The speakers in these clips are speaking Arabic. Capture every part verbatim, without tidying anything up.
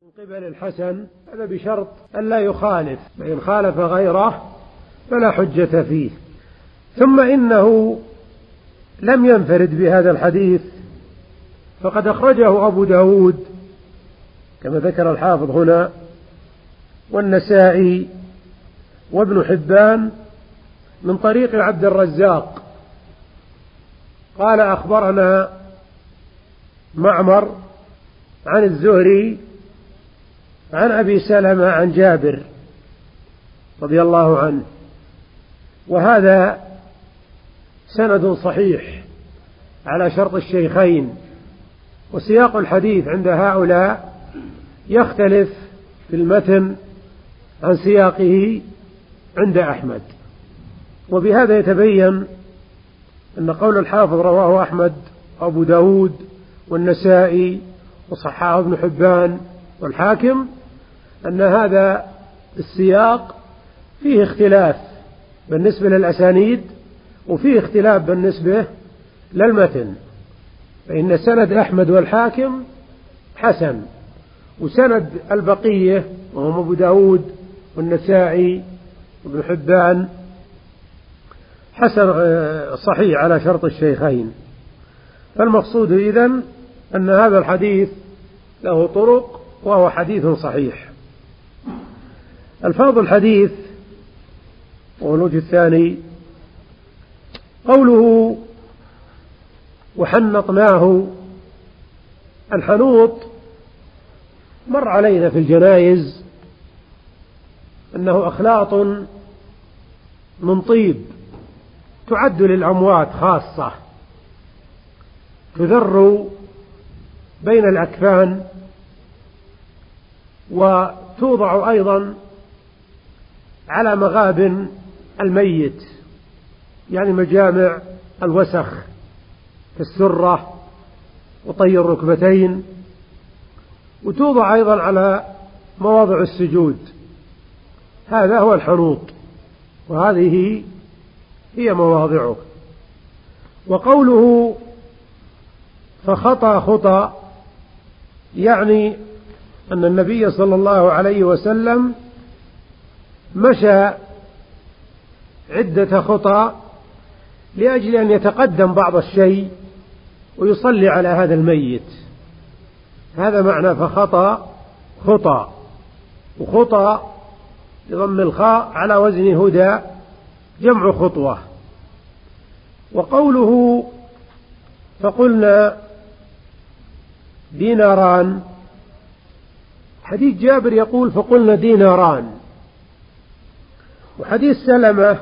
من قبل الحسن هذا بشرط أن لا يخالف، فإن خالف غيره فلا حجة فيه. ثم إنه لم ينفرد بهذا الحديث، فقد أخرجه أبو داود كما ذكر الحافظ هنا، والنسائي وابن حبان من طريق عبد الرزاق قال أخبرنا معمر عن الزهري عن أبي سلمة عن جابر رضي الله عنه، وهذا سند صحيح على شرط الشيخين. وسياق الحديث عند هؤلاء يختلف في المتن عن سياقه عند أحمد، وبهذا يتبين أن قول الحافظ رواه أحمد أبو داود والنسائي وصححه ابن حبان والحاكم أن هذا السياق فيه اختلاف بالنسبة للأسانيد وفيه اختلاف بالنسبة للمتن، فإن سند أحمد والحاكم حسن، وسند البقية وهم أبو داود والنسائي وابن حبان حسن صحيح على شرط الشيخين. فالمقصود إذن أن هذا الحديث له طرق وهو حديث صحيح. الفاظ الحديث والوجه الثاني قوله وحنطناه. الحنوط مر علينا في الجنائز أنه أخلاط من طيب تعد للأموات خاصة، تذر بين الأكفان، وتوضع أيضا على مغابن الميت، يعني مجامع الوسخ كالسرة وطي الركبتين، وتوضع أيضا على مواضع السجود. هذا هو الحنوط، وهذه هي مواضعه. وقوله فخطى خطى يعني أن النبي صلى الله عليه وسلم مشى عدة خطى لأجل أن يتقدم بعض الشيء ويصلي على هذا الميت. هذا معنى فخطى خطى، وخطى بضم الخاء على وزن هدى جمع خطوة. وقوله فقلنا ديناران، حديث جابر يقول فقلنا ديناران، وحديث سلمة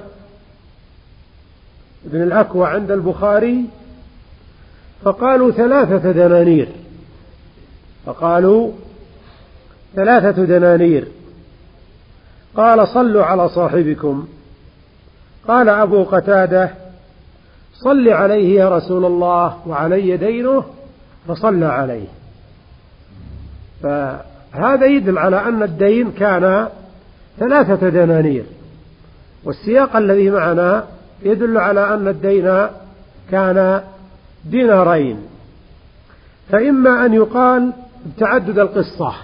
ابن الأكوع عند البخاري فقالوا ثلاثة دنانير، فقالوا ثلاثة دنانير. قال صلوا على صاحبكم. قال أبو قتادة صل عليه يا رسول الله وعلي دينه، فصلى عليه. فهذا يدل على أن الدين كان ثلاثة دنانير، والسياق الذي معنا يدل على أن الدين كان دينارين. فإما أن يقال بتعدد القصة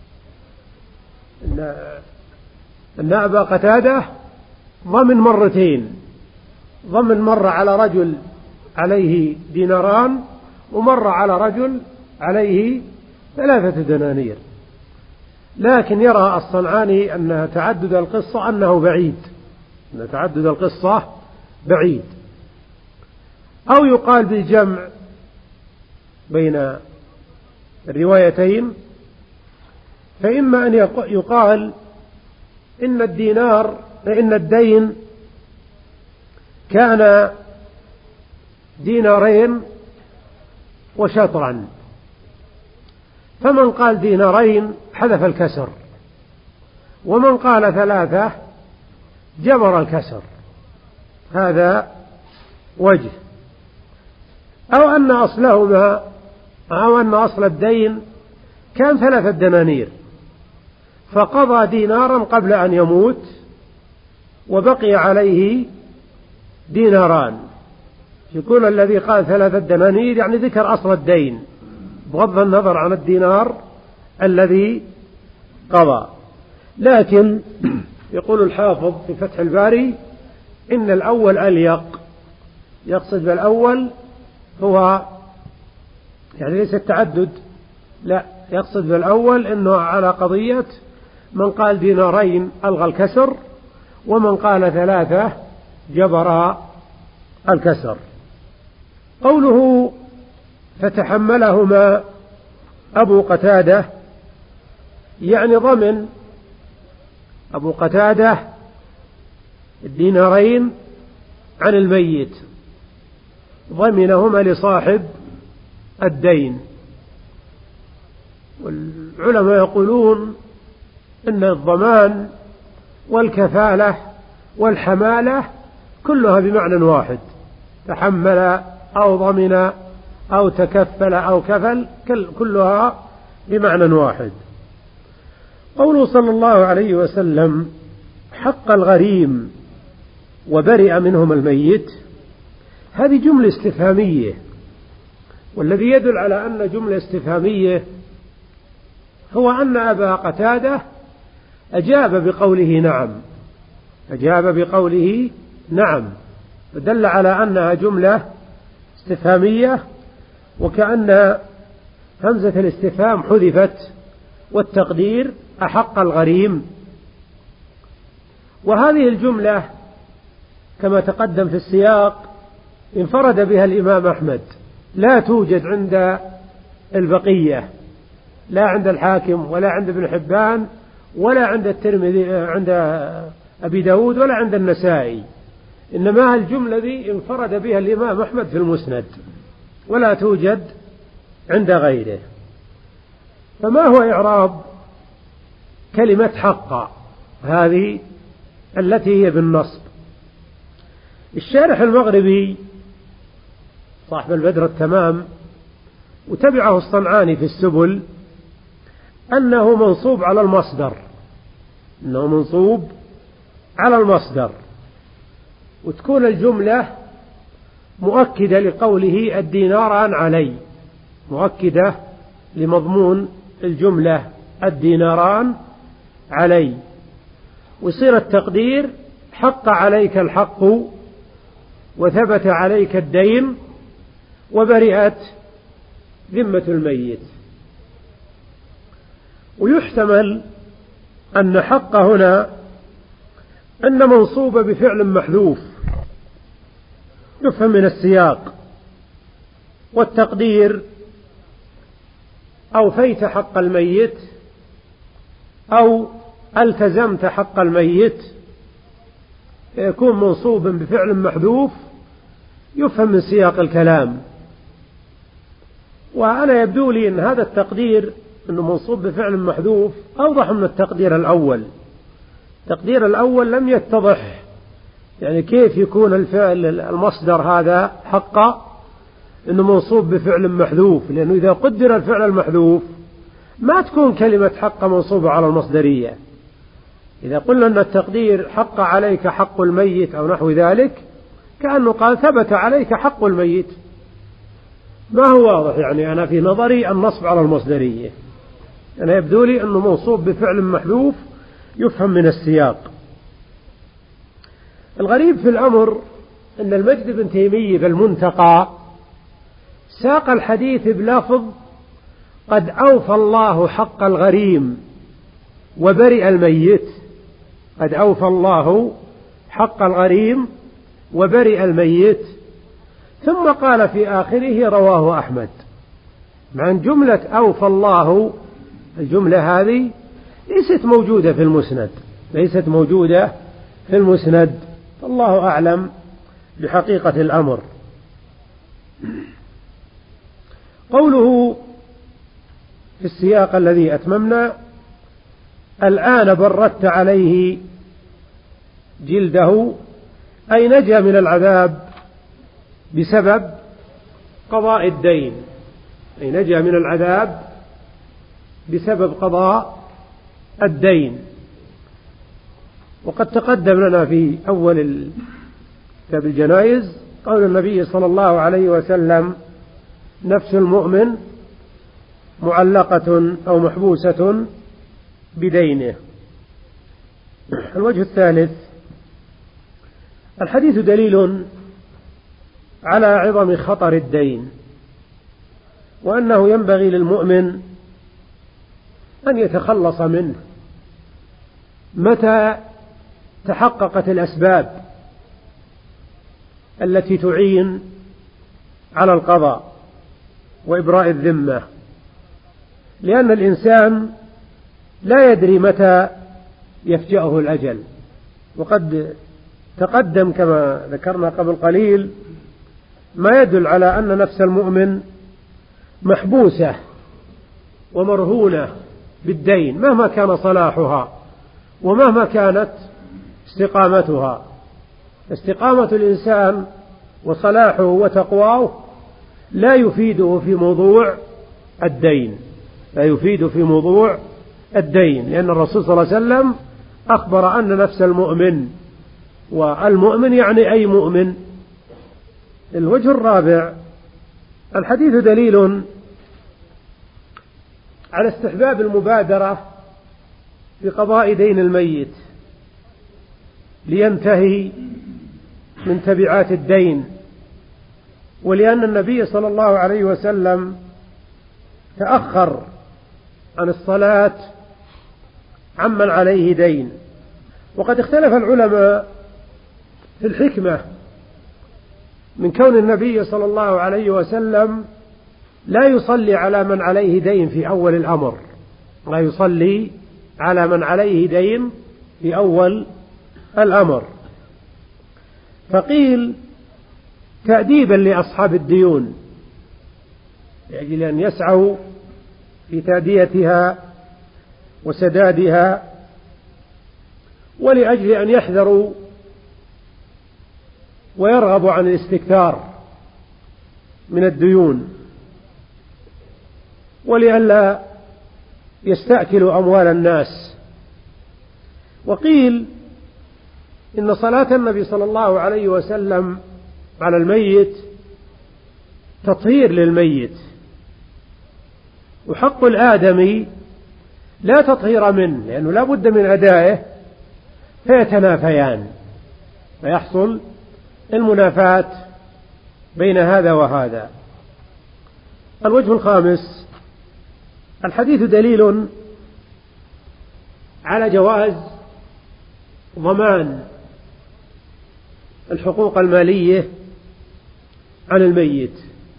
إن, إن أبا قتادة ضمن مرتين، ضمن مرة على رجل عليه ديناران، ومر على رجل عليه ثلاثة دنانير. لكن يرى الصنعاني أن تعدد القصة أنه بعيد، أن تعدد القصة بعيد. أو يقال بالجمع بين الروايتين، فإما أن يقال إن الدينار إن الدين كان دينارين وشطرا، فمن قال دينارين حذف الكسر، ومن قال ثلاثة جبر الكسر. هذا وجه. أو أن أصلهما أو أن أصل الدين كان ثلاثة دنانير، فقضى دينارا قبل أن يموت وبقي عليه ديناران. يقول الذي قال ثلاثة دنانير يعني ذكر أصل الدين بغض النظر عن الدينار الذي قضى. لكن يقول الحافظ في فتح الباري إن الأول أليق، يقصد بالأول هو يعني ليس التعدد، لا، يقصد بالأول أنه على قضية من قال دينارين ألغى الكسر، ومن قال ثلاثة جبر الكسر. قوله فتحملهما أبو قتادة يعني ضمن أبو قتادة الدينارين عن الميت، ضمنهما لصاحب الدين. والعلماء يقولون إن الضمان والكفالة والحمالة كلها بمعنى واحد، تحمل أو ضمن أو تكفل أو كفل، كلها بمعنى واحد. قوله صلى الله عليه وسلم حق الغريم وبرئ منهم الميت، هذه جملة استفهامية، والذي يدل على أن جملة استفهامية هو أن أبا قتادة أجاب بقوله نعم، أجاب بقوله نعم، فدل على أنها جملة استفهامية، وكأن همزة الاستفهام حذفت، والتقدير أحق الغريم. وهذه الجملة كما تقدم في السياق انفرد بها الإمام أحمد، لا توجد عند البقية، لا عند الحاكم ولا عند ابن حبان ولا عند الترمذي عند أبي داود ولا عند النسائي، إنما الجملة ذي انفرد بها الإمام أحمد في المسند، ولا توجد عند غيره. فما هو إعراب كلمة حق هذه التي هي بالنصب؟ الشارح المغربي صاحب البدر التمام وتبعه الصنعاني في السبل أنه منصوب على المصدر، أنه منصوب على المصدر، وتكون الجملة مؤكدة لقوله الديناران علي، مؤكدة لمضمون الجملة الديناران علي، ويصير التقدير حق عليك الحق وثبت عليك الدين وبرئت ذمة الميت. ويحتمل أن حق هنا أن منصوب بفعل محذوف يفهم من السياق، والتقدير أوفيت حق الميت أو التزمت حق الميت، يكون منصوبا بفعل محذوف يفهم من سياق الكلام. وأنا يبدو لي أن هذا التقدير أنه منصوب بفعل محذوف أوضح من التقدير الأول. التقدير الأول لم يتضح يعني كيف يكون الفعل المصدر هذا حق أنه منصوب بفعل محذوف، لأنه إذا قدر الفعل المحذوف ما تكون كلمة حق منصوبة على المصدرية. إذا قلنا أن التقدير حق عليك حق الميت أو نحو ذلك، كأنه قال ثبت عليك حق الميت، ما هو واضح يعني أنا في نظري النصب على المصدرية. أنا يبدو لي أنه منصوب بفعل محذوف يفهم من السياق. الغريب في الأمر أن المجد بن تيمية بالمنتقى ساق الحديث بلفظ قد أوفى الله حق الغريم وبرئ الميت، قد أوفى الله حق الغريم وبرئ الميت، ثم قال في آخره رواه أحمد. مع أن جملة أوفى الله الجملة هذه ليست موجودة في المسند، ليست موجودة في المسند، الله أعلم بحقيقة الأمر. قوله في السياق الذي أتممنا الآن بردت عليه جلده، أي نجا من العذاب بسبب قضاء الدين، أي نجا من العذاب بسبب قضاء الدين. وقد تقدم لنا في أول كتاب الجنائز قول النبي صلى الله عليه وسلم نفس المؤمن معلقة أو محبوسة بدينه. الوجه الثالث: الحديث دليل على عظم خطر الدين، وأنه ينبغي للمؤمن أن يتخلص منه متى تحققت الأسباب التي تعين على القضاء وإبراء الذمة، لأن الإنسان لا يدري متى يفجأه الأجل. وقد تقدم كما ذكرنا قبل قليل ما يدل على أن نفس المؤمن محبوسة ومرهونة بالدين مهما كان صلاحها ومهما كانت استقامتها. استقامة الإنسان وصلاحه وتقواه لا يفيده في موضوع الدين، لا يفيد في موضوع الدين، لأن الرسول صلى الله عليه وسلم أخبر أن نفس المؤمن، والمؤمن يعني أي مؤمن. الوجه الرابع: الحديث دليل على استحباب المبادرة بقضاء دين الميت لينتهي من تبعات الدين، ولأن النبي صلى الله عليه وسلم تأخر عن الصلاة عمن عليه دين. وقد اختلف العلماء في الحكمة من كون النبي صلى الله عليه وسلم لا يصلي على من عليه دين في أول الأمر، لا يصلي على من عليه دين في أول الأمر. فقيل تأديبا لأصحاب الديون لأجل أن يسعوا في تأديتها وسدادها، ولأجل أن يحذروا ويرغبوا عن الاستكثار من الديون، ولئلا يستأكلوا أموال الناس. وقيل إن صلاة النبي صلى الله عليه وسلم على الميت تطهير للميت، وحق الآدمي لا تطهير منه، لأنه لا بد من أدائه، فيتنافيان فيحصل المنافاة بين هذا وهذا. الوجه الخامس: الحديث دليل على جواز ضمان الحقوق المالية عن الميت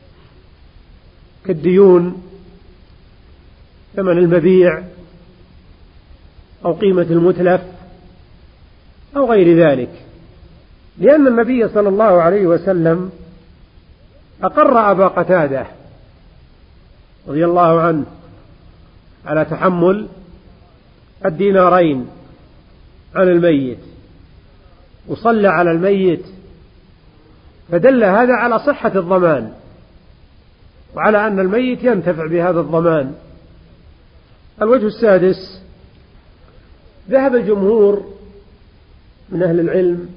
كالديون، ثمن المبيع أو قيمة المتلف أو غير ذلك، لأن النبي صلى الله عليه وسلم أقر أبا قتادة رضي الله عنه على تحمل الدينارين عن الميت، وصلى على الميت، فدل هذا على صحة الضمان وعلى أن الميت ينتفع بهذا الضمان. الوجه السادس: ذهب الجمهور من أهل العلم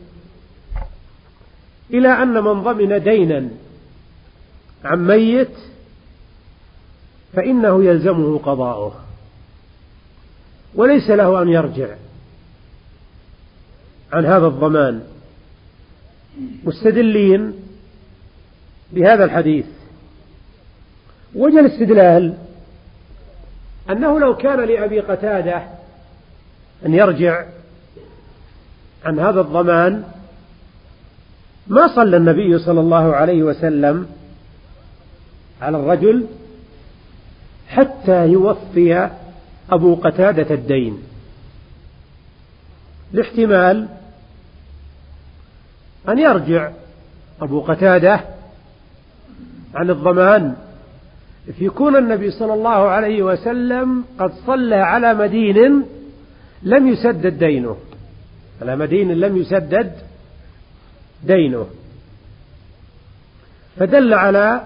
إلى أن من ضمن دينا عن ميت فإنه يلزمه قضاؤه وليس له أن يرجع عن هذا الضمان، مستدلين بهذا الحديث. وجه الاستدلال أنه لو كان لأبي قتادة أن يرجع عن هذا الضمان ما صلى النبي صلى الله عليه وسلم على الرجل حتى يوفي أبو قتادة الدين، لاحتمال أن يرجع أبو قتادة عن الضمان، فيكون النبي صلى الله عليه وسلم قد صلى على مدين لم يسدد دينه، على مدين لم يسدد دينه، فدل على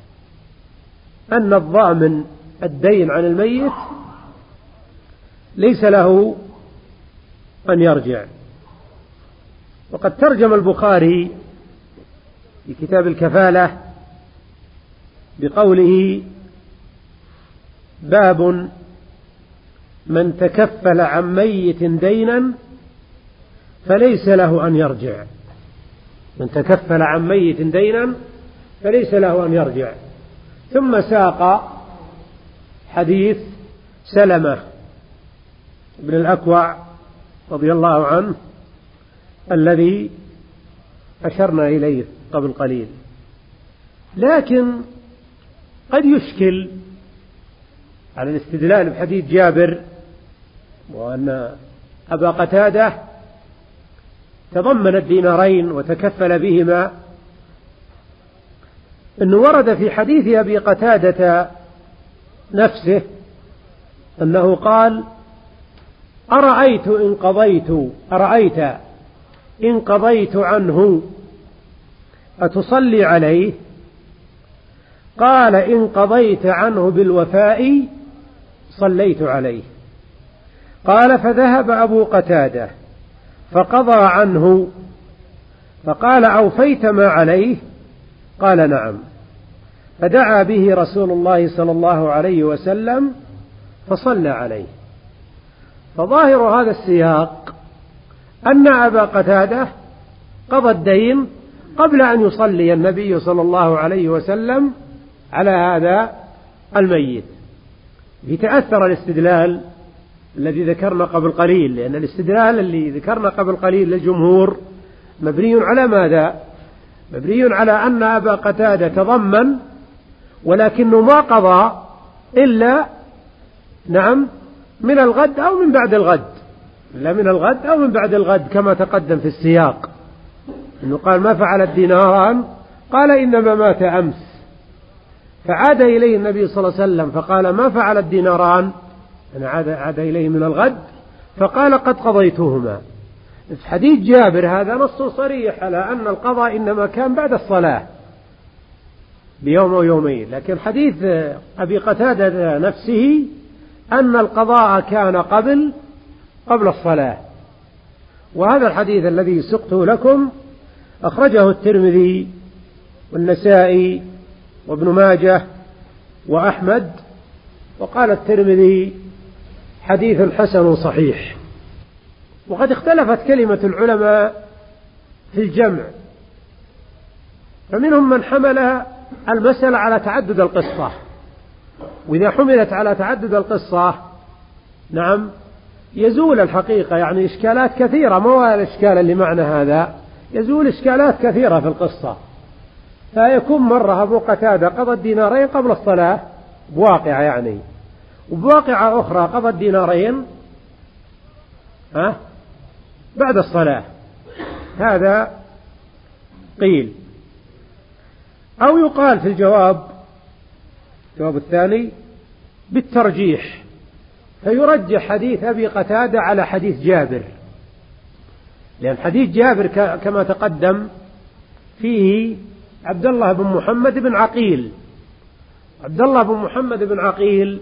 أن الضامن الدين عن الميت ليس له أن يرجع. وقد ترجم البخاري في كتاب الكفالة بقوله: باب من تكفل عن ميت دينا فليس له أن يرجع. من تكفل عن ميت دينا فليس له أن يرجع. ثم ساق حديث سلمة بن الأكوع رضي الله عنه الذي أشرنا إليه قبل قليل. لكن قد يشكل على الاستدلال بحديث جابر وأن أبا قتادة تضمن الدينارين وتكفل بهما، أنه ورد في حديث أبي قتادة نفسه أنه قال: أرأيت إن قضيت أرأيت إن قضيت عنه أتصلي عليه؟ قال: إن قضيت عنه بالوفاء صليت عليه. قال: فذهب أبو قتادة فقضى عنه، فقال: أوفيت ما عليه؟ قال: نعم. فدعا به رسول الله صلى الله عليه وسلم فصلى عليه. فظاهر هذا السياق أن أبا قتادة قضى الدين قبل أن يصلي النبي صلى الله عليه وسلم على هذا الميت. يتأثر الاستدلال الذي ذكرنا قبل قليل، لأن الاستدلال اللي ذكرنا قبل قليل للجمهور مبني على ماذا؟ مبني على أن أبا قتادة تضمن، ولكنه ما قضى إلا نعم من الغد أو من بعد الغد، إلا من الغد أو من بعد الغد كما تقدم في السياق، إنه قال: ما فعل الديناران؟ قال: إنما مات أمس. فعاد إليه النبي صلى الله عليه وسلم فقال: ما فعل الديناران؟ أنا عاد, عاد إليه من الغد فقال: قد قضيتهما. في حديث جابر هذا نص صريح على أن القضاء إنما كان بعد الصلاة بيوم أو يومين، لكن حديث أبي قتادة نفسه أن القضاء كان قبل قبل الصلاة. وهذا الحديث الذي سقته لكم أخرجه الترمذي والنسائي وابن ماجه وأحمد، وقال الترمذي: حديث حسن صحيح. وقد اختلفت كلمة العلماء في الجمع، فمنهم من حمل المسألة على تعدد القصة، وإذا حملت على تعدد القصة نعم يزول الحقيقة، يعني إشكالات كثيرة، ما هو الإشكال اللي معنى هذا، يزول إشكالات كثيرة في القصة. فيكون مرة أبو قتادة قضى الدينارين قبل الصلاة بواقعة يعني، وبواقعة أخرى قضى الدينارين ها بعد الصلاة. هذا قيل. أو يقال في الجواب الجواب الثاني بالترجيح، فيرجح حديث أبي قتادة على حديث جابر، لأن حديث جابر كما تقدم فيه عبد الله بن محمد بن عقيل. عبد الله بن محمد بن عقيل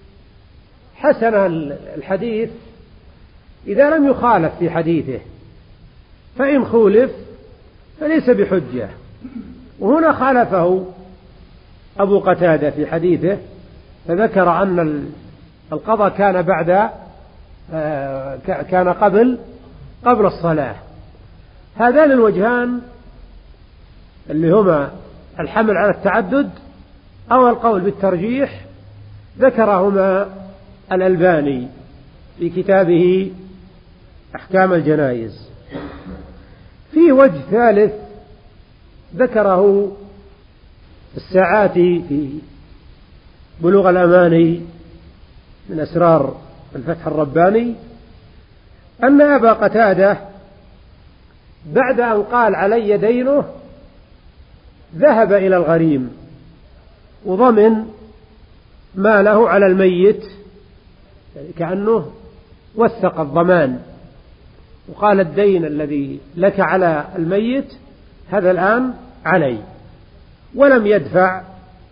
حسن الحديث إذا لم يخالف في حديثه، فإن خولف فليس بحجة. وهنا خالفه أبو قتادة في حديثه، فذكر أن القضاء كان بعد كان قبل قبل الصلاة. هذان الوجهان اللي هما الحمل على التعدد أو القول بالترجيح ذكرهما الألباني في كتابه أحكام الجنائز. في وجه ثالث ذكره الساعاتي في بلوغ الأماني من أسرار الفتح الرباني، أن أبا قتادة بعد أن قال علي دينه ذهب إلى الغريم وضمن ما له على الميت، يعني كأنه وثق الضمان وقال: الدين الذي لك على الميت هذا الآن علي، ولم يدفع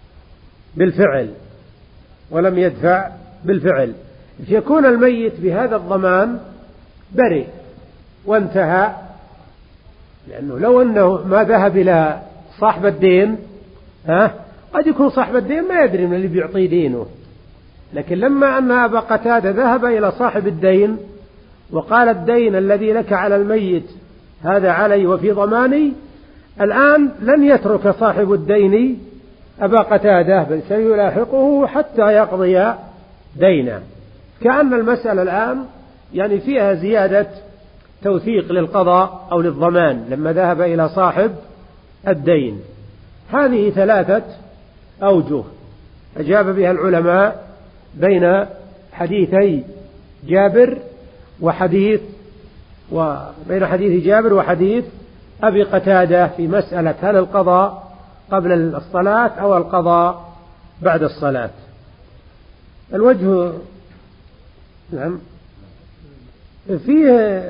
بالفعل ولم يدفع بالفعل فيكون الميت بهذا الضمان برئ وانتهى. لأنه لو أنه ما ذهب إلى صاحب الدين ها قد يكون صاحب الدين ما يدري من اللي بيعطيه دينه، لكن لما أن أبا قتادة ذهب إلى صاحب الدين وقال الدين الذي لك على الميت هذا علي وفي ضماني، الآن لن يترك صاحب الدين أبا قتادة بل سيلاحقه حتى يقضي دينه، كأن المسألة الآن يعني فيها زيادة توثيق للقضاء أو للضمان لما ذهب إلى صاحب الدين. هذه ثلاثة أوجه أجاب بها العلماء بين حديثي جابر وحديث وبين حديث جابر وحديث أبي قتادة في مسألة هل القضاء قبل الصلاة أو القضاء بعد الصلاة. الوجه نعم فيه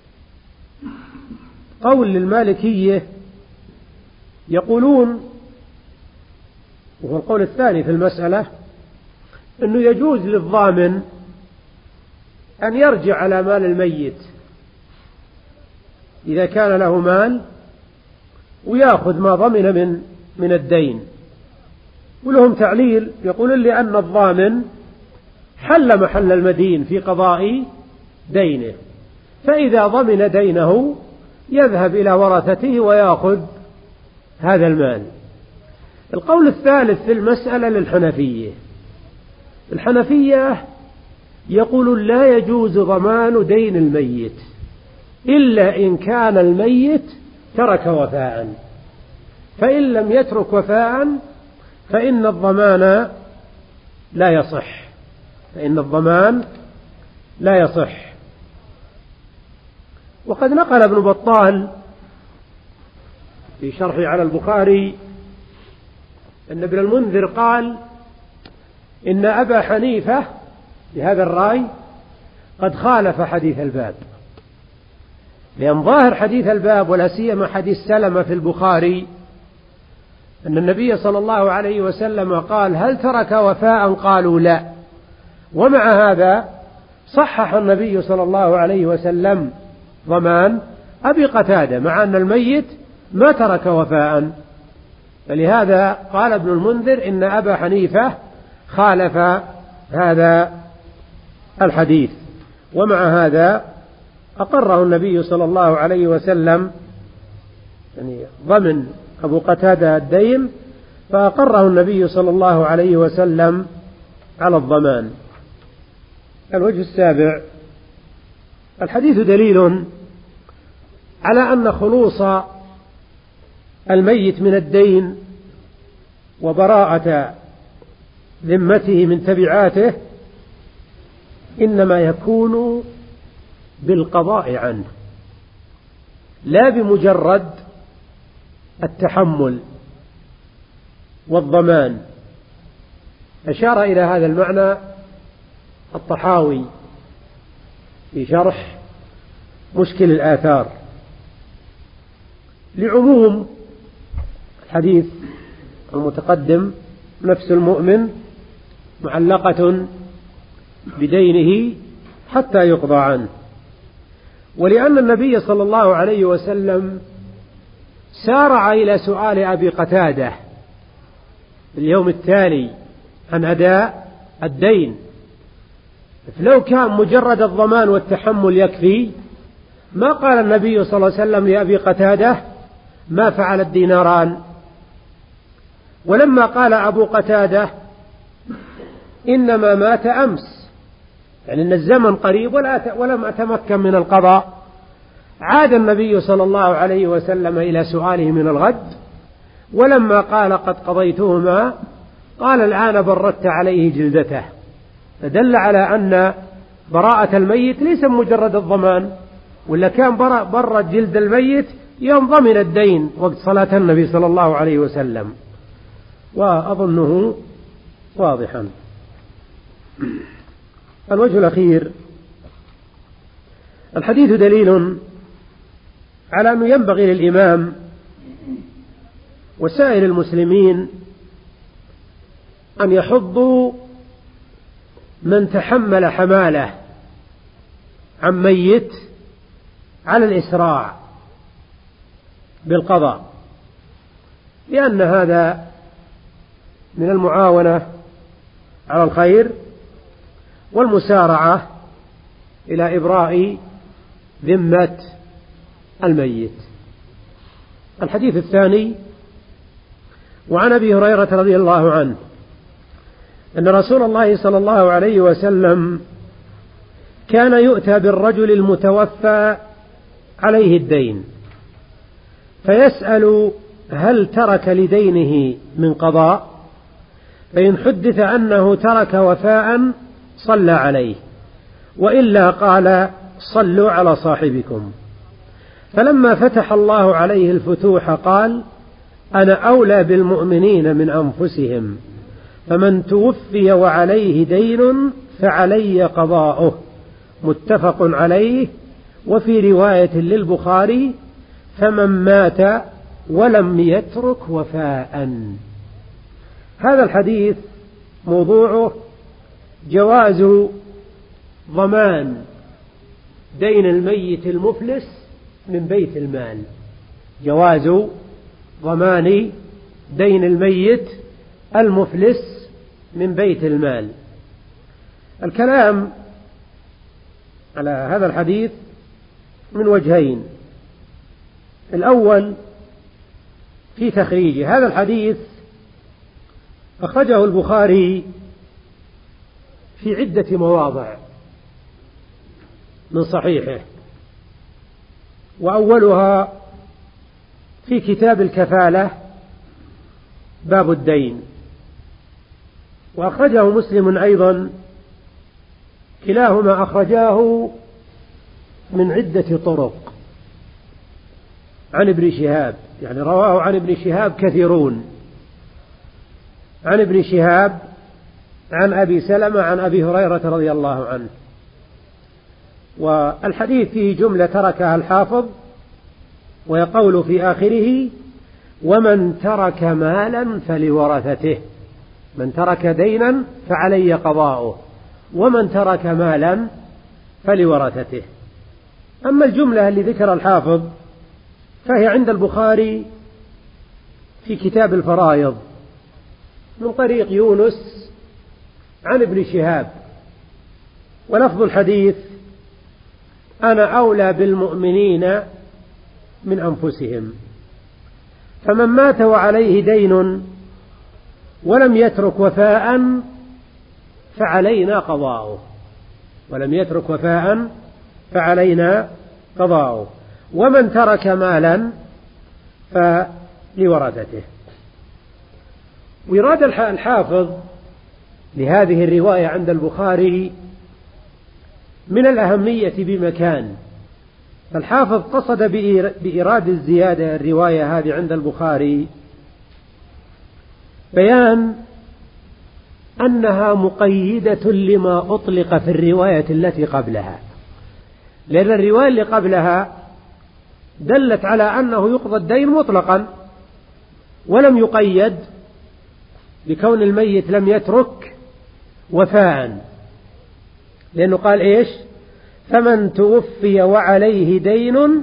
قول للمالكية يقولون، وهو القول الثاني في المسألة، أنه يجوز للضامن أن يرجع على مال الميت إذا كان له مال ويأخذ ما ضمن من من الدين. ولهم تعليل يقولون لأن الضامن حل محل المدين في قضاء دينه، فإذا ضمن دينه يذهب إلى ورثته ويأخذ هذا المال. القول الثالث في المسألة للحنفية، الحنفية يقول لا يجوز ضمان دين الميت إلا إن كان الميت ترك وفاء، فإن لم يترك وفاء فإن الضمان لا يصح فإن الضمان لا يصح. وقد نقل ابن بطال في شرحه على البخاري أن ابن المنذر قال إن أبا حنيفة بهذا الرأي قد خالف حديث الباب، لأن ظاهر حديث الباب ولا سيما حديث سلمة في البخاري أن النبي صلى الله عليه وسلم قال هل ترك وفاء؟ قالوا لا، ومع هذا صحح النبي صلى الله عليه وسلم ضمان أبي قتادة مع أن الميت ما ترك وفاء. فلهذا قال ابن المنذر إن أبا حنيفة خالف هذا الحديث، ومع هذا أقره النبي صلى الله عليه وسلم، يعني ضمن أبو قتادة الدين فأقره النبي صلى الله عليه وسلم على الضمان. الوجه السابع، الحديث دليل على أن خلوص الميت من الدين وبراءة ذمته من تبعاته إنما يكون بالقضاء عنه لا بمجرد التحمل والضمان. أشار إلى هذا المعنى الطحاوي في شرح مشكل الآثار لعموم الحديث المتقدم نفس المؤمن معلقة بدينه حتى يقضى عنه، ولأن النبي صلى الله عليه وسلم سارع إلى سؤال أبي قتادة في اليوم التالي عن أداء الدين. لو كان مجرد الضمان والتحمل يكفي ما قال النبي صلى الله عليه وسلم لأبي قتادة ما فعل الديناران. ولما قال أبو قتادة إنما مات أمس، يعني أن الزمن قريب ولم أتمكن من القضاء، عاد النبي صلى الله عليه وسلم إلى سؤاله من الغد، ولما قال قد قضيتهما قال الآن بردت عليه جلدته، فدل على أن براءة الميت ليس مجرد الضمان، ولا كان برد جلد الميت يوم ضمن الدين وقت صلاة النبي صلى الله عليه وسلم، وأظنه واضحا. الوجه الأخير، الحديث دليل على أنه ينبغي للإمام وسائر المسلمين أن يحضوا من تحمل حماله عن ميت على الإسراع بالقضاء، لأن هذا من المعاونة على الخير والمسارعة إلى إبراء ذمة الميت. الحديث الثاني: وعن أبي هريرة رضي الله عنه أن رسول الله صلى الله عليه وسلم كان يؤتى بالرجل المتوفى عليه الدين فيسأل هل ترك لدينه من قضاء، فإن حدث أنه ترك وفاء صلى عليه، وإلا قال صلوا على صاحبكم. فلما فتح الله عليه الفتوح قال أنا أولى بالمؤمنين من أنفسهم، فمن توفي وعليه دين فعلي قضاؤه، متفق عليه. وفي رواية للبخاري فمن مات ولم يترك وفاء. هذا الحديث موضوعه جواز ضمان دين الميت المفلس من بيت المال، جواز ضمان دين الميت المفلس من بيت المال. الكلام على هذا الحديث من وجهين: الأول في تخريجه. هذا الحديث أخرجه البخاري في عدة مواضع من صحيحه، وأولها في كتاب الكفالة باب الدين، وأخرجه مسلم أيضا، كلاهما أخرجاه من عدة طرق عن ابن شهاب، يعني رواه عن ابن شهاب كثيرون، عن ابن شهاب عن أبي سلمة عن أبي هريرة رضي الله عنه. والحديث فيه جملة تركها الحافظ، ويقول في آخره ومن ترك مالا فلورثته، من ترك دينا فعلي قضاؤه، ومن ترك مالا فلورثته. أما الجملة اللي ذكر الحافظ فهي عند البخاري في كتاب الفرائض من طريق يونس عن ابن شهاب، ولفظ الحديث أنا أولى بالمؤمنين من أنفسهم، فمن مات وعليه دين ولم يترك وفاء فعلينا قضاؤه، ولم يترك وفاء فعلينا قضاؤه، ومن ترك مالا فلورثته. ويراد الحافظ لهذه الرواية عند البخاري من الأهمية بمكان، فالحافظ قصد بإيراد الزيادة الرواية هذه عند البخاري بيان أنها مقيدة لما أطلق في الرواية التي قبلها، لأن الرواية اللي قبلها دلت على أنه يقضى الدين مطلقا ولم يقيد بكون الميت لم يترك وفاء، لأنه قال إيش؟ فمن توفي وعليه دين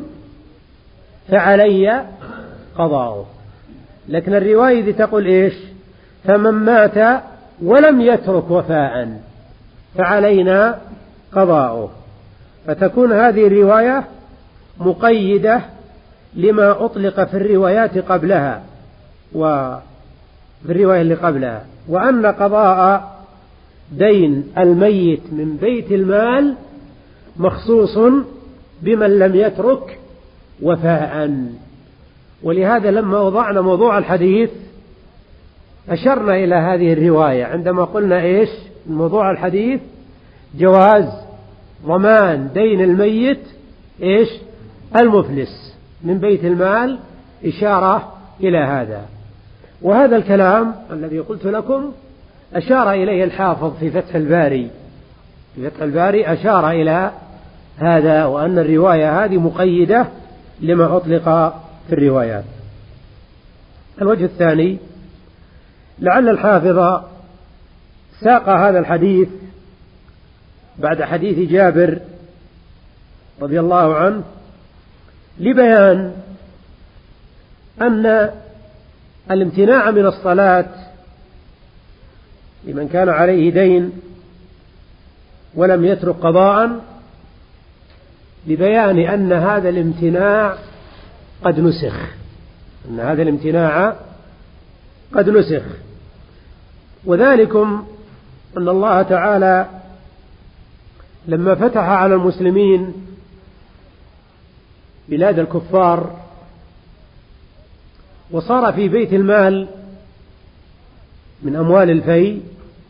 فعلي قضاؤه. لكن الرواية دي تقول إيش؟ فمن مات ولم يترك وفاء فعلينا قضاؤه، فتكون هذه الرواية مقيدة لما أطلق في الروايات قبلها وفي الرواية اللي قبلها، وأن قضاء دين الميت من بيت المال مخصوص بمن لم يترك وفاء. ولهذا لما وضعنا موضوع الحديث أشرنا إلى هذه الرواية عندما قلنا إيش؟ موضوع الحديث جواز ضمان دين الميت إيش؟ المفلس من بيت المال، إشارة إلى هذا. وهذا الكلام الذي قلت لكم أشار إليه الحافظ في فتح الباري، في فتح الباري أشار إلى هذا، وأن الرواية هذه مقيدة لما أطلق في الروايات. الوجه الثاني: لعل الحافظ ساق هذا الحديث بعد حديث جابر رضي الله عنه لبيان أن الامتناع من الصلاة لمن كان عليه دين ولم يترك قضاء، لبيان أن هذا الامتناع قد نسخ، أن هذا الامتناع قد نسخ. وذلكم أن الله تعالى لما فتح على المسلمين بلاد الكفار وصار في بيت المال من أموال الفيء،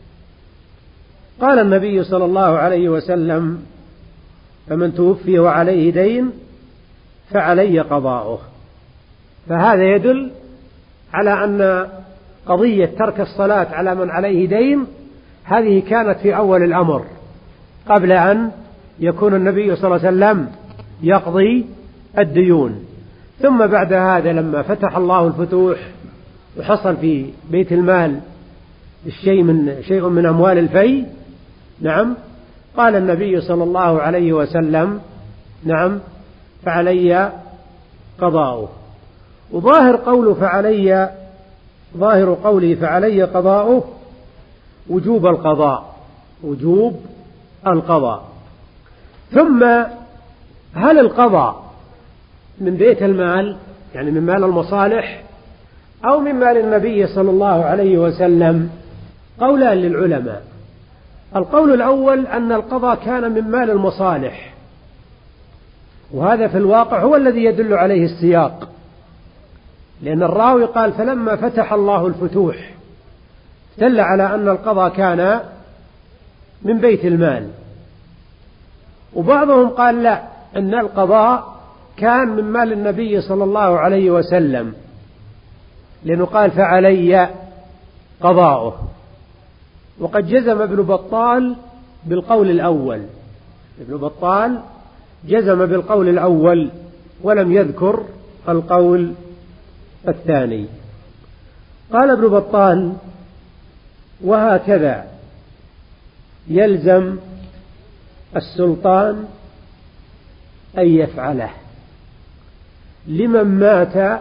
قال النبي صلى الله عليه وسلم: فمن توفي وعليه دين فعلي قضاؤه. فهذا يدل على أن قضية ترك الصلاة على من عليه دين هذه كانت في أول الأمر قبل أن يكون النبي صلى الله عليه وسلم يقضي الديون. ثم بعد هذا لما فتح الله الفتوح وحصل في بيت المال الشيء من شيء من أموال الفيء، نعم، قال النبي صلى الله عليه وسلم: نعم، فعلي قضاؤه. وظاهر قوله فعلي ظاهر قوله فعلي قضاؤه وجوب القضاء، وجوب القضاء. ثم هل القضاء من بيت المال يعني من مال المصالح أو من مال النبي صلى الله عليه وسلم؟ قولان للعلماء. القول الأول أن القضاء كان من مال المصالح، وهذا في الواقع هو الذي يدل عليه السياق، لأن الراوي قال: فلما فتح الله الفتوح، دل على أن القضاء كان من بيت المال. وبعضهم قال لا، أن القضاء كان من مال النبي صلى الله عليه وسلم، لأنه قال: فعلي قضاؤه. وقد جزم ابن بطال بالقول الأول، ابن بطال جزم بالقول الأول ولم يذكر القول الثاني. قال ابن بطال: وهكذا يلزم السلطان أن يفعله لمن مات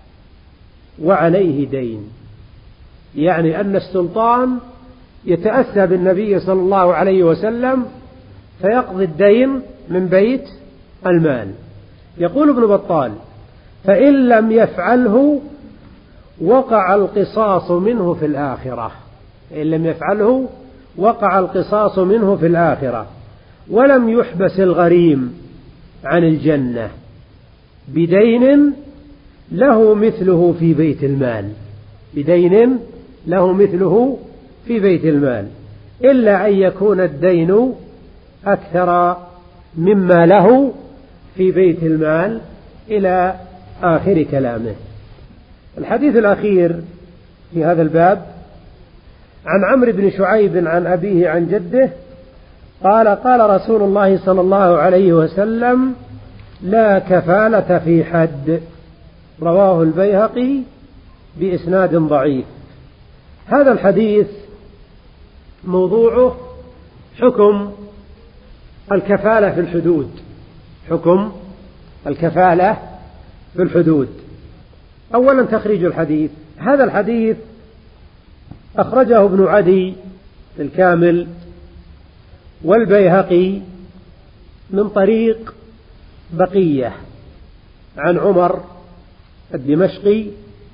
وعليه دين، يعني أن السلطان يتأسى بالنبي صلى الله عليه وسلم فيقضي الدين من بيت المال. يقول ابن بطال: فإن لم يفعله وقع القصاص منه في الآخرة، إن لم يفعله وقع القصاص منه في الآخرة، ولم يحبس الغريم عن الجنة بدين له مثله في بيت المال، بدين له مثله في بيت المال، إلا أن يكون الدين أكثر مما له في بيت المال، إلى آخر كلامه. الحديث الأخير في هذا الباب عن عمرو بن شعيب عن أبيه عن جده قال: قال رسول الله صلى الله عليه وسلم: لا كفالة في حد. رواه البيهقي بإسناد ضعيف. هذا الحديث موضوعه حكم الكفالة في الحدود، حكم الكفالة في الحدود. أولا تخريج الحديث. هذا الحديث أخرجه ابن عدي في الكامل والبيهقي من طريق بقية عن عمر الدمشقي: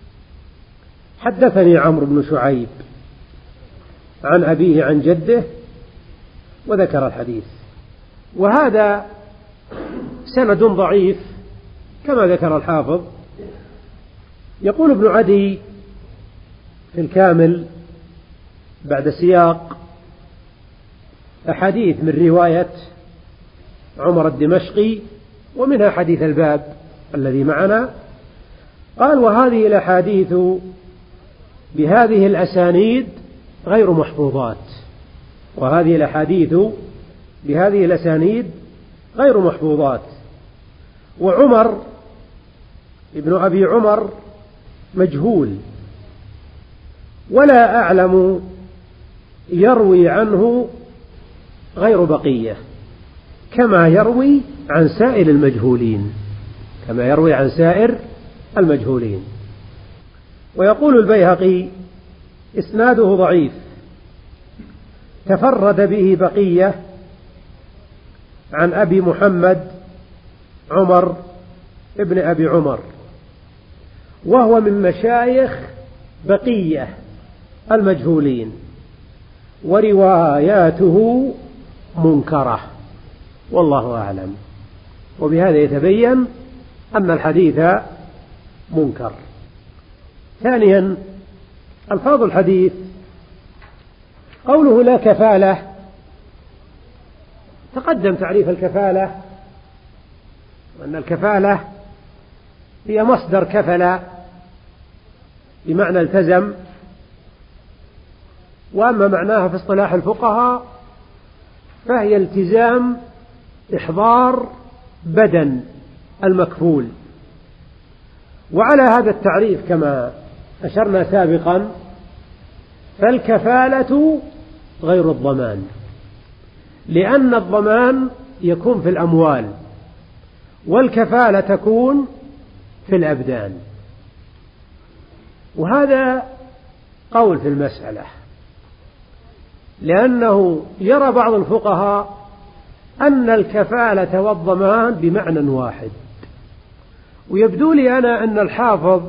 حدثني عمرو بن شعيب عن أبيه عن جده، وذكر الحديث. وهذا سند ضعيف كما ذكر الحافظ. يقول ابن عدي في الكامل بعد سياق أحاديث من رواية عمر الدمشقي ومنها حديث الباب الذي معنا، قال: وهذه الأحاديث بهذه الأسانيد غير محفوظات، وهذه الأحاديث بهذه الأسانيد غير محفوظات. وعمر ابن أبي عمر مجهول، ولا أعلم يروي عنه غير بقية، كما يروي عن سائر المجهولين، كما يروي عن سائر المجهولين. ويقول البيهقي: إسناده ضعيف، تفرد به بقية عن أبي محمد عمر ابن أبي عمر، وهو من مشايخ بقية المجهولين، ورواياته منكرة والله أعلم. وبهذا يتبين أن الحديث منكر. ثانيا، ألفاظ الحديث، قوله لا كفالة، تقدم تعريف الكفالة، وأن الكفالة هي مصدر كفل بمعنى التزم، وأما معناها في اصطلاح الفقهاء فهي التزام إحضار بدن المكفول. وعلى هذا التعريف كما أشرنا سابقا فالكفالة غير الضمان، لأن الضمان يكون في الأموال والكفالة تكون في الأبدان. وهذا قول في المسألة، لأنه يرى بعض الفقهاء أن الكفالة والضمان بمعنى واحد، ويبدو لي أنا أن الحافظ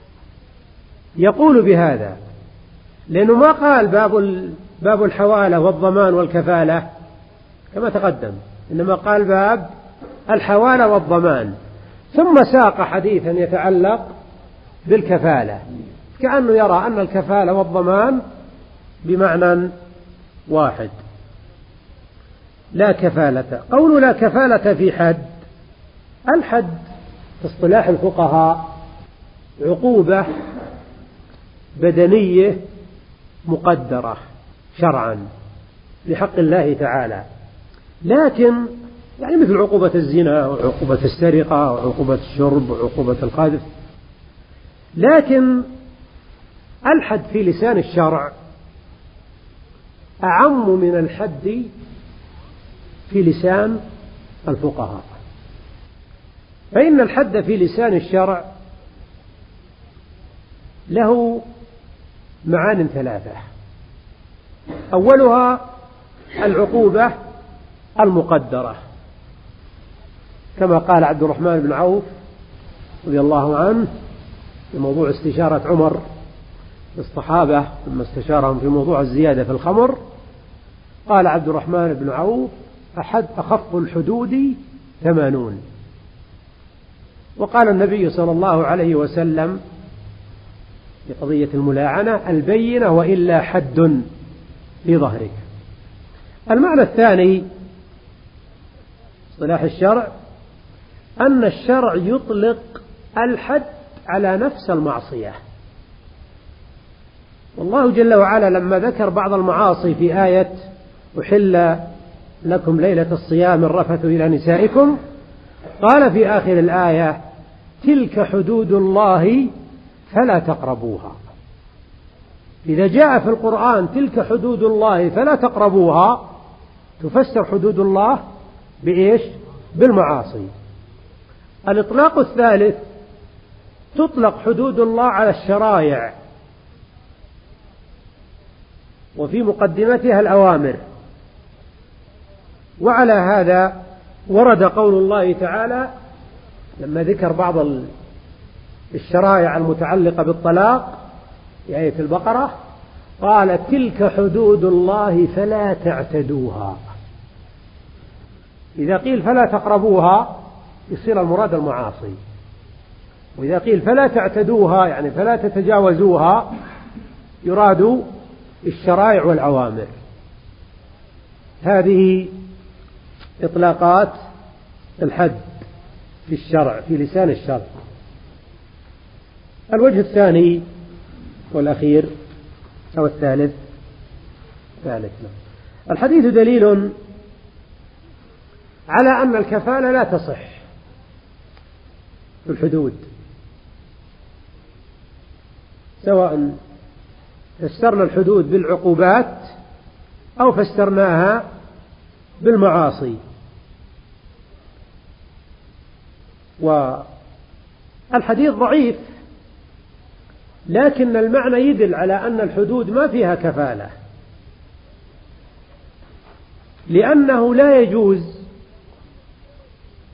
يقول بهذا، لأنه ما قال باب باب الحوالة والضمان والكفالة كما تقدم، إنما قال باب الحوالة والضمان، ثم ساق حديثا يتعلق بالكفالة، كأنه يرى أن الكفالة والضمان بمعنى واحد. لا كفالة، قول لا كفالة في حد، الحد في اصطلاح الفقهاء عقوبة بدنية مقدرة شرعا لحق الله تعالى، لكن يعني مثل عقوبة الزنا وعقوبة السرقة وعقوبة الشرب وعقوبة القذف، لكن الحد في لسان الشرع أعم من الحد في لسان الفقهاء. فإن الحد في لسان الشرع له معان ثلاثة، أولها العقوبة المقدرة، كما قال عبد الرحمن بن عوف رضي الله عنه في موضوع استشارة عمر للصحابة لما استشارهم في موضوع الزيادة في الخمر، قال عبد الرحمن بن عوف أحد أخف الحدود ثمانون. وقال النبي صلى الله عليه وسلم في قضية الملاعنة البينة وإلا حد في ظهرك. المعنى الثاني اصطلاح الشرع أن الشرع يطلق الحد على نفس المعصية، والله جل وعلا لما ذكر بعض المعاصي في آية أحل لكم ليلة الصيام الرفث إلى نسائكم، قال في آخر الآية تلك حدود الله فلا تقربوها. إذا جاء في القرآن تلك حدود الله فلا تقربوها تفسر حدود الله بإيش؟ بالمعاصي. الإطلاق الثالث تطلق حدود الله على الشرائع وفي مقدمتها الأوامر، وعلى هذا ورد قول الله تعالى لما ذكر بعض الشرائع المتعلقة بالطلاق في آية البقرة قال تلك حدود الله فلا تعتدوها. إذا قيل فلا تقربوها يصير المراد المعاصي، وإذا قيل فلا تعتدوها يعني فلا تتجاوزوها يراد الشرائع والأوامر. هذه إطلاقات الحد في الشرع في لسان الشرع. الوجه الثاني والأخير أو الثالث ثالث الحديث دليل على أن الكفالة لا تصح في الحدود، سواء فسرنا الحدود بالعقوبات أو فسرناها بالمعاصي. والحديث ضعيف، لكن المعنى يدل على أن الحدود ما فيها كفالة، لأنه لا يجوز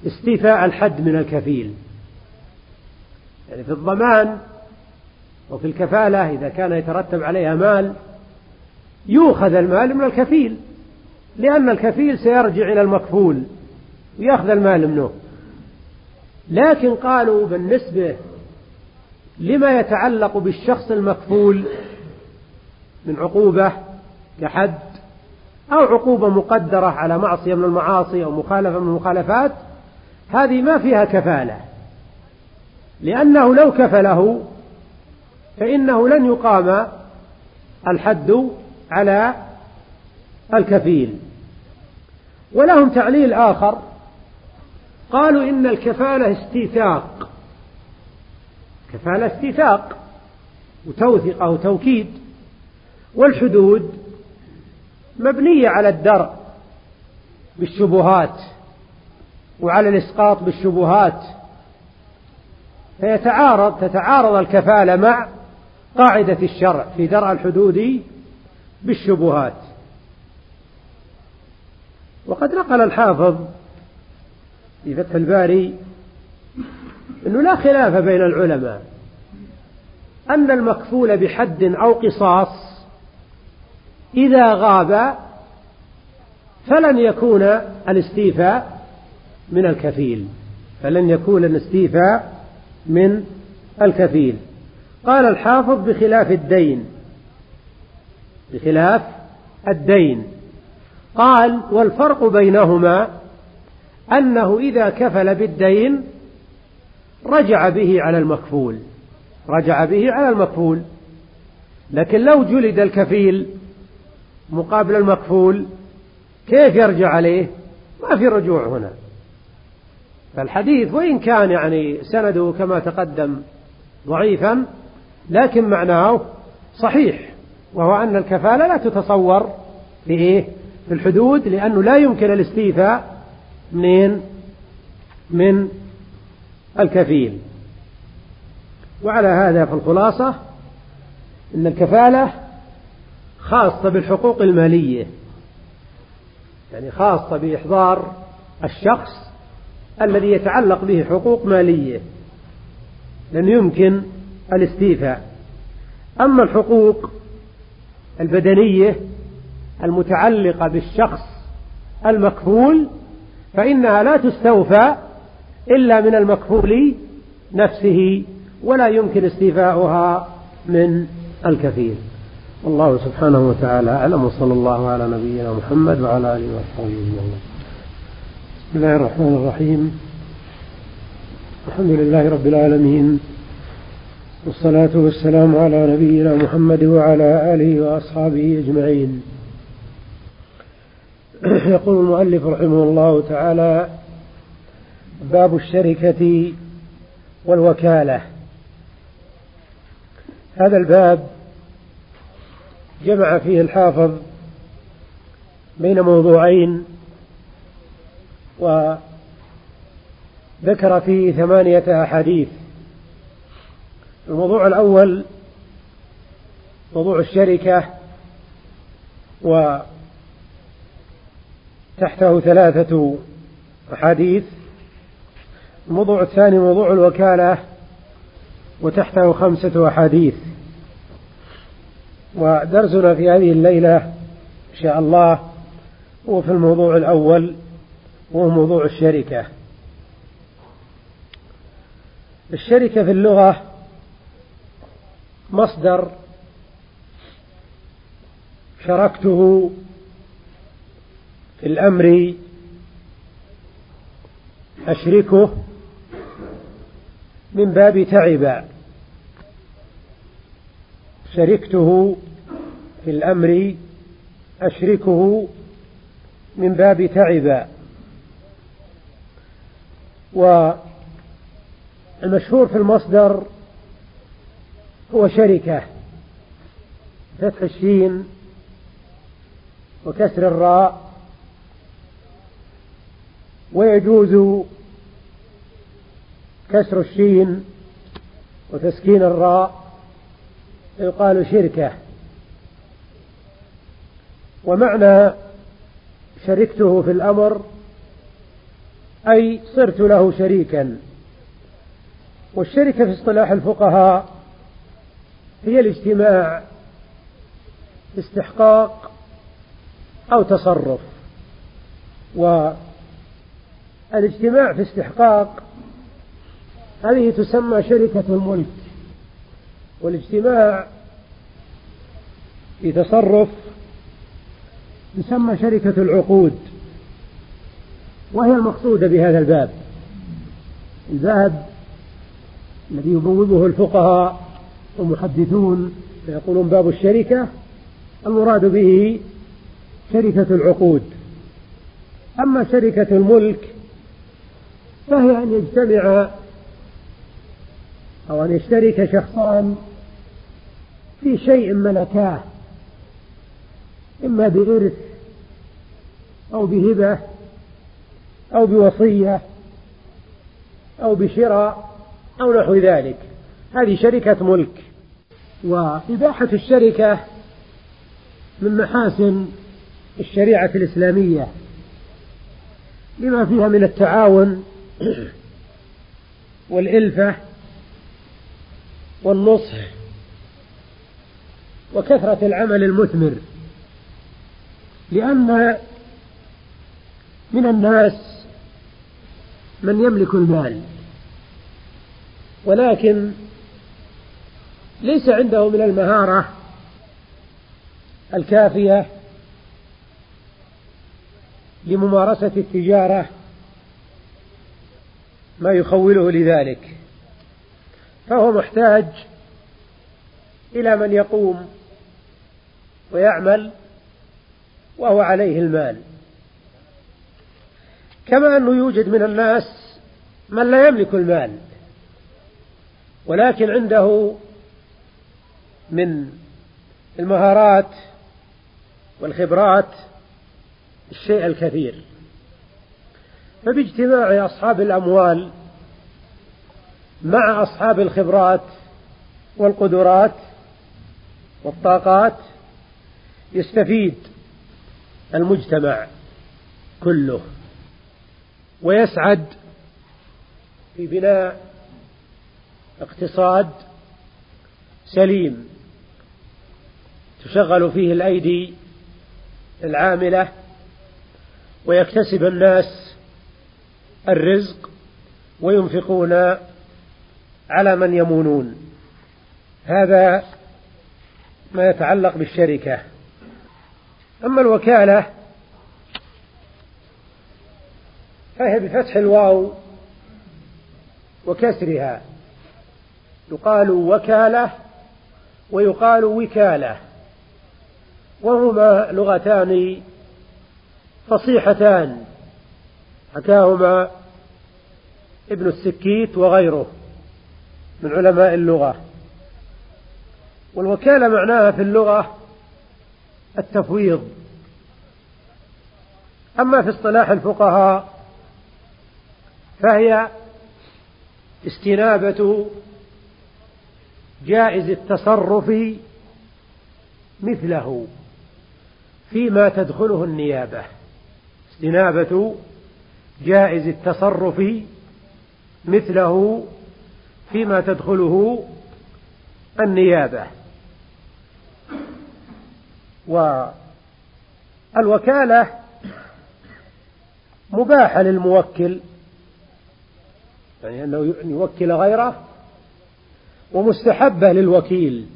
استيفاء الحد من الكفيل، يعني في الضمان وفي الكفالة إذا كان يترتب عليها مال يؤخذ المال من الكفيل، لأن الكفيل سيرجع إلى المكفول ويأخذ المال منه. لكن قالوا بالنسبة لما يتعلق بالشخص المكفول من عقوبة كحد أو عقوبة مقدرة على معصية من المعاصي أو مخالفة من المخالفات، هذه ما فيها كفالة، لأنه لو كفله فإنه لن يقام الحد على الكفيل. ولهم تعليل آخر، قالوا إن الكفالة استيثاق، كفالة استيثاق وتوثيق وتوكيد، والحدود مبنية على الدرء بالشبهات وعلى الإسقاط بالشبهات، فيتعارض تتعارض الكفالة مع قاعدة الشرع في درء الحدود بالشبهات. وقد نقل الحافظ في فتح الباري أنه لا خلاف بين العلماء أن المكفول بحد أو قصاص إذا غاب فلن يكون الاستيفاء من الكفيل، فلن يكون الاستيفاء من الكفيل. قال الحافظ بخلاف الدين، بخلاف الدين قال والفرق بينهما أنه إذا كفل بالدين رجع به على المكفول، رجع به على المكفول، لكن لو جلد الكفيل مقابل المكفول كيف يرجع عليه؟ ما في رجوع هنا. فالحديث وإن كان يعني سنده كما تقدم ضعيفا لكن معناه صحيح، وهو أن الكفالة لا تتصور في إيه؟ في الحدود، لأنه لا يمكن الاستيفاء من من الكفيل. وعلى هذا فالخلاصة أن الكفالة خاصة بالحقوق المالية، يعني خاصة بإحضار الشخص الذي يتعلق به حقوق مالية لن يمكن الاستيفاء. أما الحقوق البدنية المتعلقة بالشخص المكفول فإنها لا تستوفى إلا من المكفول نفسه، ولا يمكن استيفاؤها من الكفيل. والله سبحانه وتعالى أعلم، وصلى الله على نبينا محمد وعلى آله وصحبه أجمعين. بسم الله الرحمن الرحيم، الحمد لله رب العالمين، والصلاة والسلام على نبينا محمد وعلى آله وأصحابه أجمعين. يقول المؤلف رحمه الله تعالى: باب الشركة والوكالة. هذا الباب جمع فيه الحافظ بين موضوعين، وذكر فيه ثمانية أحاديث. الموضوع الأول موضوع الشركة، وتحته ثلاثة أحاديث. الموضوع الثاني موضوع الوكالة، وتحته خمسة أحاديث. ودرسنا في هذه الليلة إن شاء الله هو في الموضوع الأول، وهو موضوع الشركة. الشركة في اللغة مصدر شركته في الأمر أشركه من باب تعب، شركته في الأمر أشركه من باب تعب. والمشهور في المصدر هو شركة، فتح الشين وكسر الراء، ويجوز كسر الشين وتسكين الراء، يقال شركة. ومعنى شركته في الأمر أي صرت له شريكا. والشركة في اصطلاح الفقهاء هي الاجتماع في استحقاق أو تصرف. والاجتماع في استحقاق هذه تسمى شركة الملك، والاجتماع في تصرف تسمى شركة العقود، وهي المقصودة بهذا الباب. الباب الذي يبوبه الفقهاء والمحدثون يقولون باب الشركة، المراد به شركة العقود. أما شركة الملك فهي أن يجتمع أو أن يشترك شخصان في شيء ملكاه، إما بإرث أو بهبة أو بوصية أو بشراء أو نحو ذلك. هذه شركة ملك. وإباحة الشركة من محاسن الشريعة الإسلامية لما فيها من التعاون والإلفة والنصح وكثرة العمل المثمر، لأن من الناس من يملك المال ولكن ليس عنده من المهارة الكافية لممارسة التجارة ما يخوله لذلك، فهو محتاج إلى من يقوم ويعمل وهو عليه المال. كما أنه يوجد من الناس من لا يملك المال ولكن عنده من المهارات والخبرات الشيء الكثير، فباجتماع أصحاب الأموال مع أصحاب الخبرات والقدرات والطاقات يستفيد المجتمع كله ويسعد في بناء اقتصاد سليم تشغل فيه الأيدي العاملة ويكتسب الناس الرزق وينفقون على من يمونون. هذا ما يتعلق بالشركة. أما الوكالة فهي بفتح الواو وكسرها، يقال وكالة ويقال وكالة، وهما لغتان فصيحتان حكاهما ابن السكيت وغيره من علماء اللغة. والوكالة معناها في اللغة التفويض. أما في اصطلاح الفقهاء فهي استنابة جائز التصرف مثله فيما تدخله النيابة. استنابة جائز التصرف مثله فيما تدخله النيابة. والوكالة مباحة للموكل، يعني أنه يوكل غيره، ومستحبة للوكيل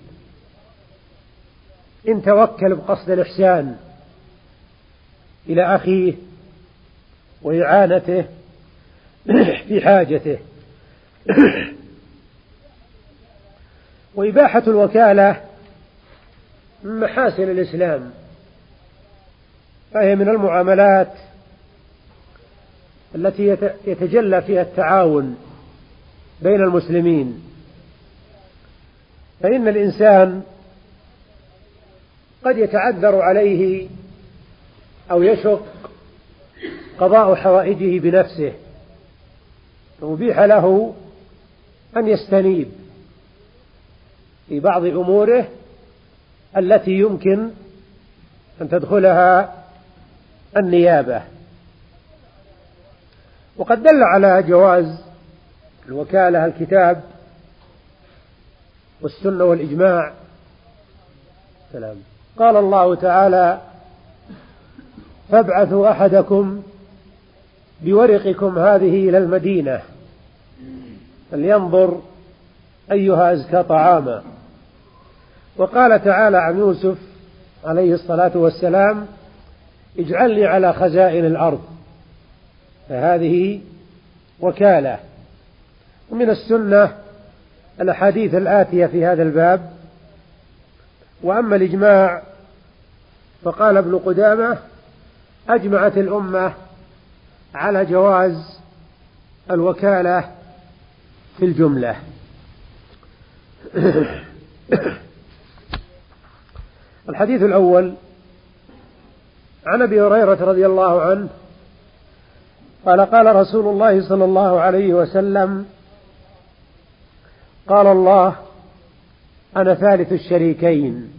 إن توكل بقصد الإحسان إلى أخيه وإعانته في حاجته. وإباحة الوكالة من محاسن الإسلام، فهي من المعاملات التي يتجلى فيها التعاون بين المسلمين. فإن الإنسان قد يتعذر عليه أو يشق قضاء حوائجه بنفسه، فأبيح له أن يستنيب في بعض أموره التي يمكن أن تدخلها النيابة. وقد دل على جواز الوكالة الكتاب والسنة والإجماع. سلام. قال الله تعالى: فابعثوا أحدكم بورقكم هذه إلى المدينة فلينظر أيها أزكى طعاما. وقال تعالى عن يوسف عليه الصلاة والسلام: اجعلني على خزائن الأرض، فهذه وكالة. ومن السنة الأحاديث الآتية في هذا الباب. وأما الإجماع فقال ابن قدامة: أجمعت الأمة على جواز الوكالة في الجملة. الحديث الأول عن أبي هريرة رضي الله عنه قال: قال رسول الله صلى الله عليه وسلم: قال الله: أنا ثالث الشريكين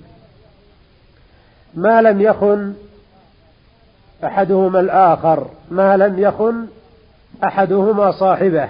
ما لم يخن أحدهما الآخر، ما لم يخن أحدهما صاحبه،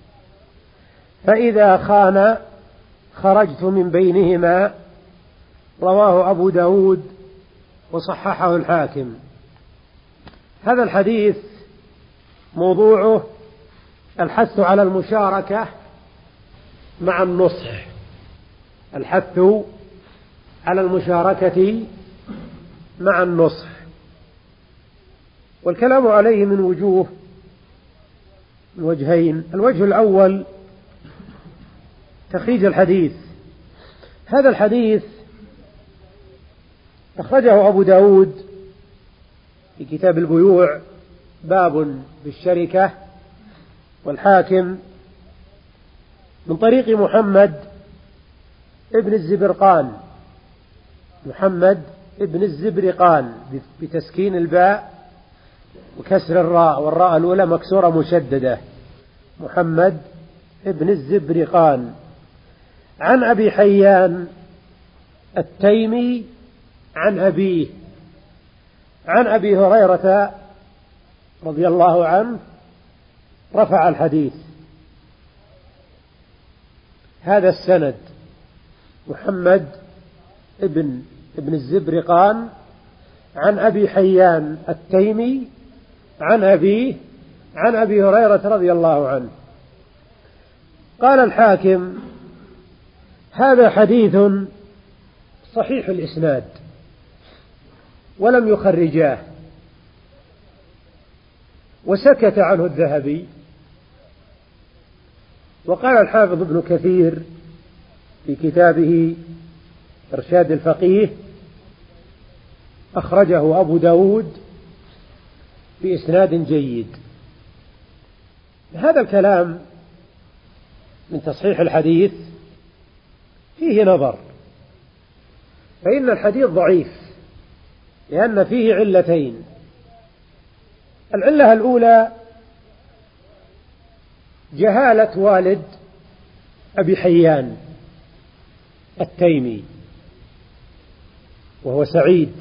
فإذا خان خرجت من بينهما. رواه أبو داود وصححه الحاكم. هذا الحديث موضوعه الحث على المشاركة مع النصح، الحث على المشاركة مع النصح، والكلام عليه من وجوه من وجهين. الوجه الأول تخريج الحديث. هذا الحديث أخرجه أبو داود في كتاب البيوع باب بالشركة، والحاكم من طريق محمد ابن الزبرقان، محمد ابن الزبرقان بتسكين الباء وكسر الراء، والراء الأولى مكسورة مشددة، محمد ابن الزبرقان، عن أبي حيان التيمي عن أبيه عن أبي هريرة رضي الله عنه رفع الحديث. هذا السند محمد ابن ابن الزبرقان عن أبي حيان التيمي عن أبيه عن أبي هريرة رضي الله عنه. قال الحاكم: هذا حديث صحيح الإسناد ولم يخرجاه. وسكت عنه الذهبي. وقال الحافظ ابن كثير في كتابه إرشاد الفقيه: أخرجه أبو داود بإسناد جيد. هذا الكلام من تصحيح الحديث فيه نظر، فإن الحديث ضعيف لأن فيه علتين. العلة الأولى جهالة والد أبي حيان التيمي، وهو سعيد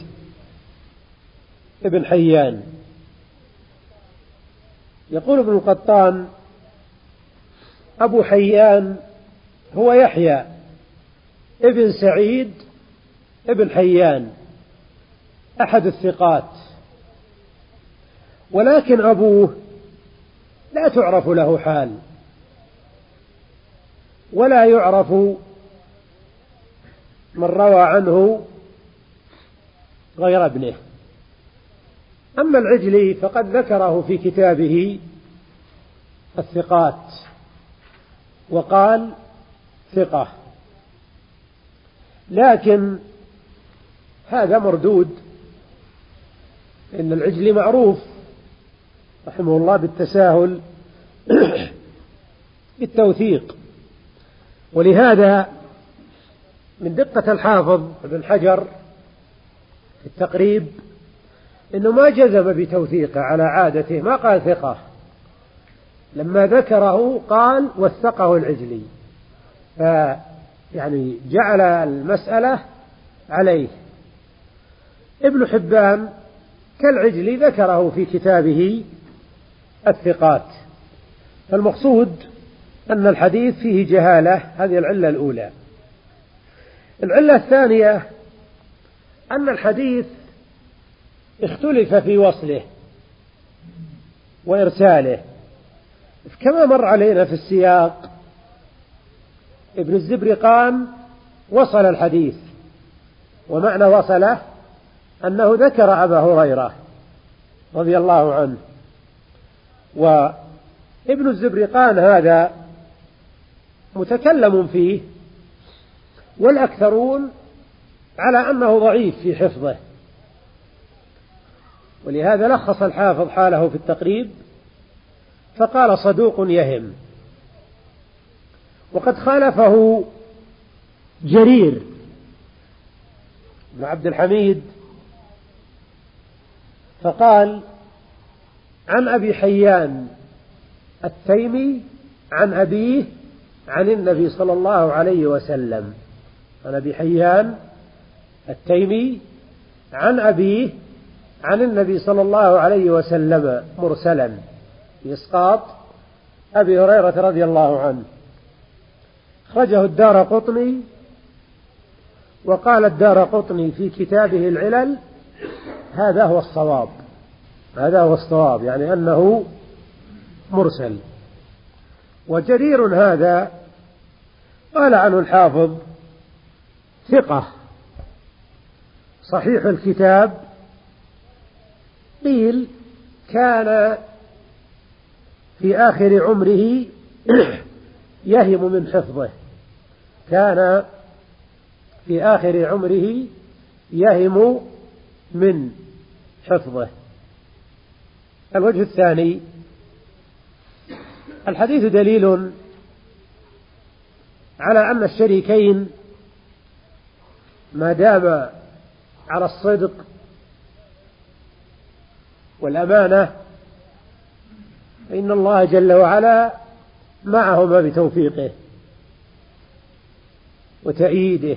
ابن حيان. يقول ابن القطان: أبو حيان هو يحيى ابن سعيد ابن حيان أحد الثقات، ولكن أبوه لا تعرف له حال ولا يعرف من روى عنه غير ابنه. أما العجلي فقد ذكره في كتابه الثقات وقال ثقة، لكن هذا مردود، إن العجلي معروف رحمه الله بالتساهل بالتوثيق. ولهذا من دقة الحافظ ابن حجر في التقريب إنه ما جزم بتوثيقه على عادته، ما قال ثقة، لما ذكره قال وثقه العجلي، فيعني جعل المسألة عليه. ابن حبان كالعجلي ذكره في كتابه الثقات، المقصود أن الحديث فيه جهالة، هذه العلة الأولى. العلة الثانية أن الحديث اختلف في وصله وإرساله، كما مر علينا في السياق. ابن الزبرقان وصل الحديث، ومعنى وصله أنه ذكر أبا هريرة رضي الله عنه، وابن الزبرقان هذا متكلم فيه، والأكثرون على أنه ضعيف في حفظه، ولهذا لخص الحافظ حاله في التقريب فقال صدوق يهم. وقد خالفه جرير بن عبد الحميد فقال عن أبي حيان التيمي عن أبيه عن النبي صلى الله عليه وسلم، عن أبي حيان التيمي عن أبيه عن النبي صلى الله عليه وسلم مرسلا بإسقاط أبي هريرة رضي الله عنه. أخرجه الدارقطني، وقال الدارقطني في كتابه العلل هذا هو الصواب، هذا هو الصواب، يعني أنه مرسل. وجرير هذا قال عنه الحافظ ثقة صحيح الكتاب، قيل كان في آخر عمره يهم من حفظه، كان في آخر عمره يهم من حفظه. الوجه الثاني، الحديث دليل على أن الشريكين ما دام على الصدق والأمانة فإن الله جل وعلا معهما بتوفيقه وتأييده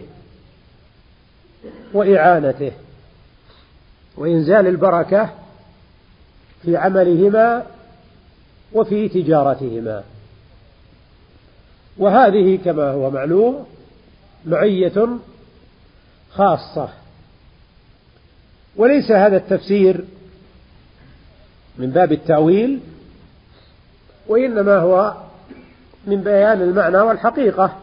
وإعانته وإنزال البركة في عملهما وفي تجارتهما. وهذه كما هو معلوم معية خاصة، وليس هذا التفسير من باب التأويل، وإنما هو من بيان المعنى والحقيقة،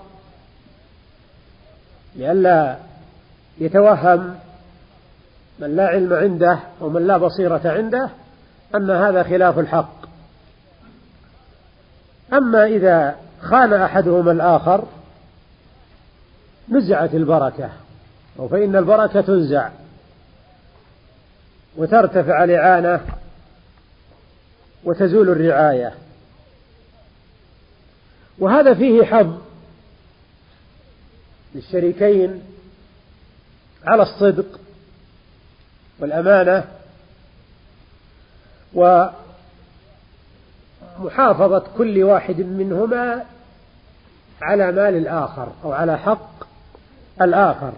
لئلا يتوهم من لا علم عنده ومن لا بصيرة عنده أن هذا خلاف الحق. أما إذا خان أحدهما الآخر نزعت البركة، أو فإن البركة تنزع وترتفع الإعانة وتزول الرعاية. وهذا فيه حظ للشريكين على الصدق والأمانة ومحافظة كل واحد منهما على مال الآخر أو على حق الآخر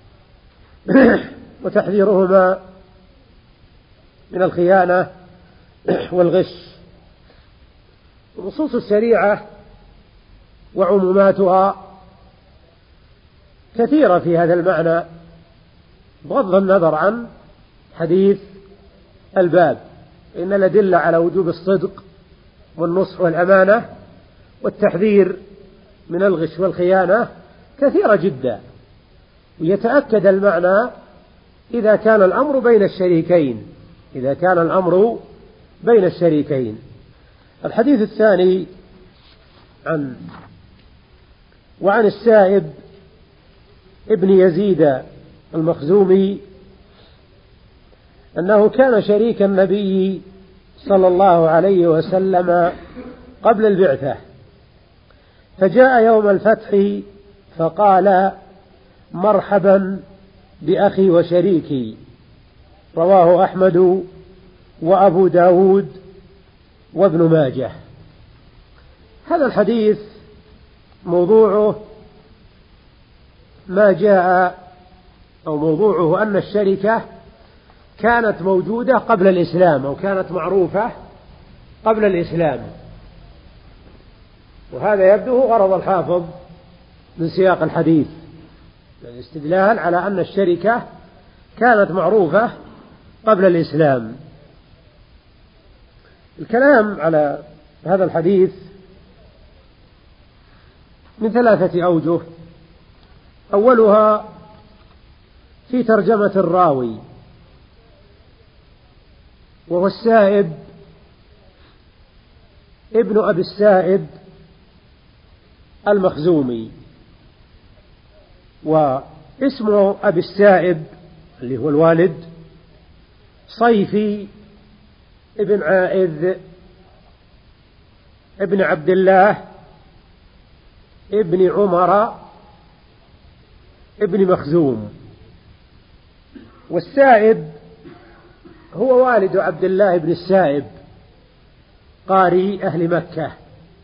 وتحذيرهما من الخيانة والغش. نصوص الشريعة وعموماتها كثيرة في هذا المعنى بغض النظر عن حديث الباب، إن الأدلة على وجوب الصدق والنصح والأمانة والتحذير من الغش والخيانة كثيرة جدا، ويتأكد المعنى إذا كان الأمر بين الشريكين، إذا كان الأمر بين الشريكين. الحديث الثاني عن وعن السائب ابن يزيد المخزومي أنه كان شريك النبي صلى الله عليه وسلم قبل البعثة، فجاء يوم الفتح فقال مرحبا بأخي وشريكي، رواه أحمد وأبو داود وابن ماجه. هذا الحديث موضوعه ما جاء أو موضوعه أن الشركة كانت موجودة قبل الإسلام أو كانت معروفة قبل الإسلام، وهذا يبدو غرض الحافظ من سياق الحديث، الاستدلال على أن الشركة كانت معروفة قبل الإسلام. الكلام على هذا الحديث من ثلاثة أوجه. أولها في ترجمة الراوي، وهو السائب ابن أبي السائب المخزومي، واسم أبي السائب اللي هو الوالد صيفي ابن عائذ ابن عبد الله ابن عمر ابن مخزوم. والسائب هو والد عبد الله بن السائب قاري أهل مكة،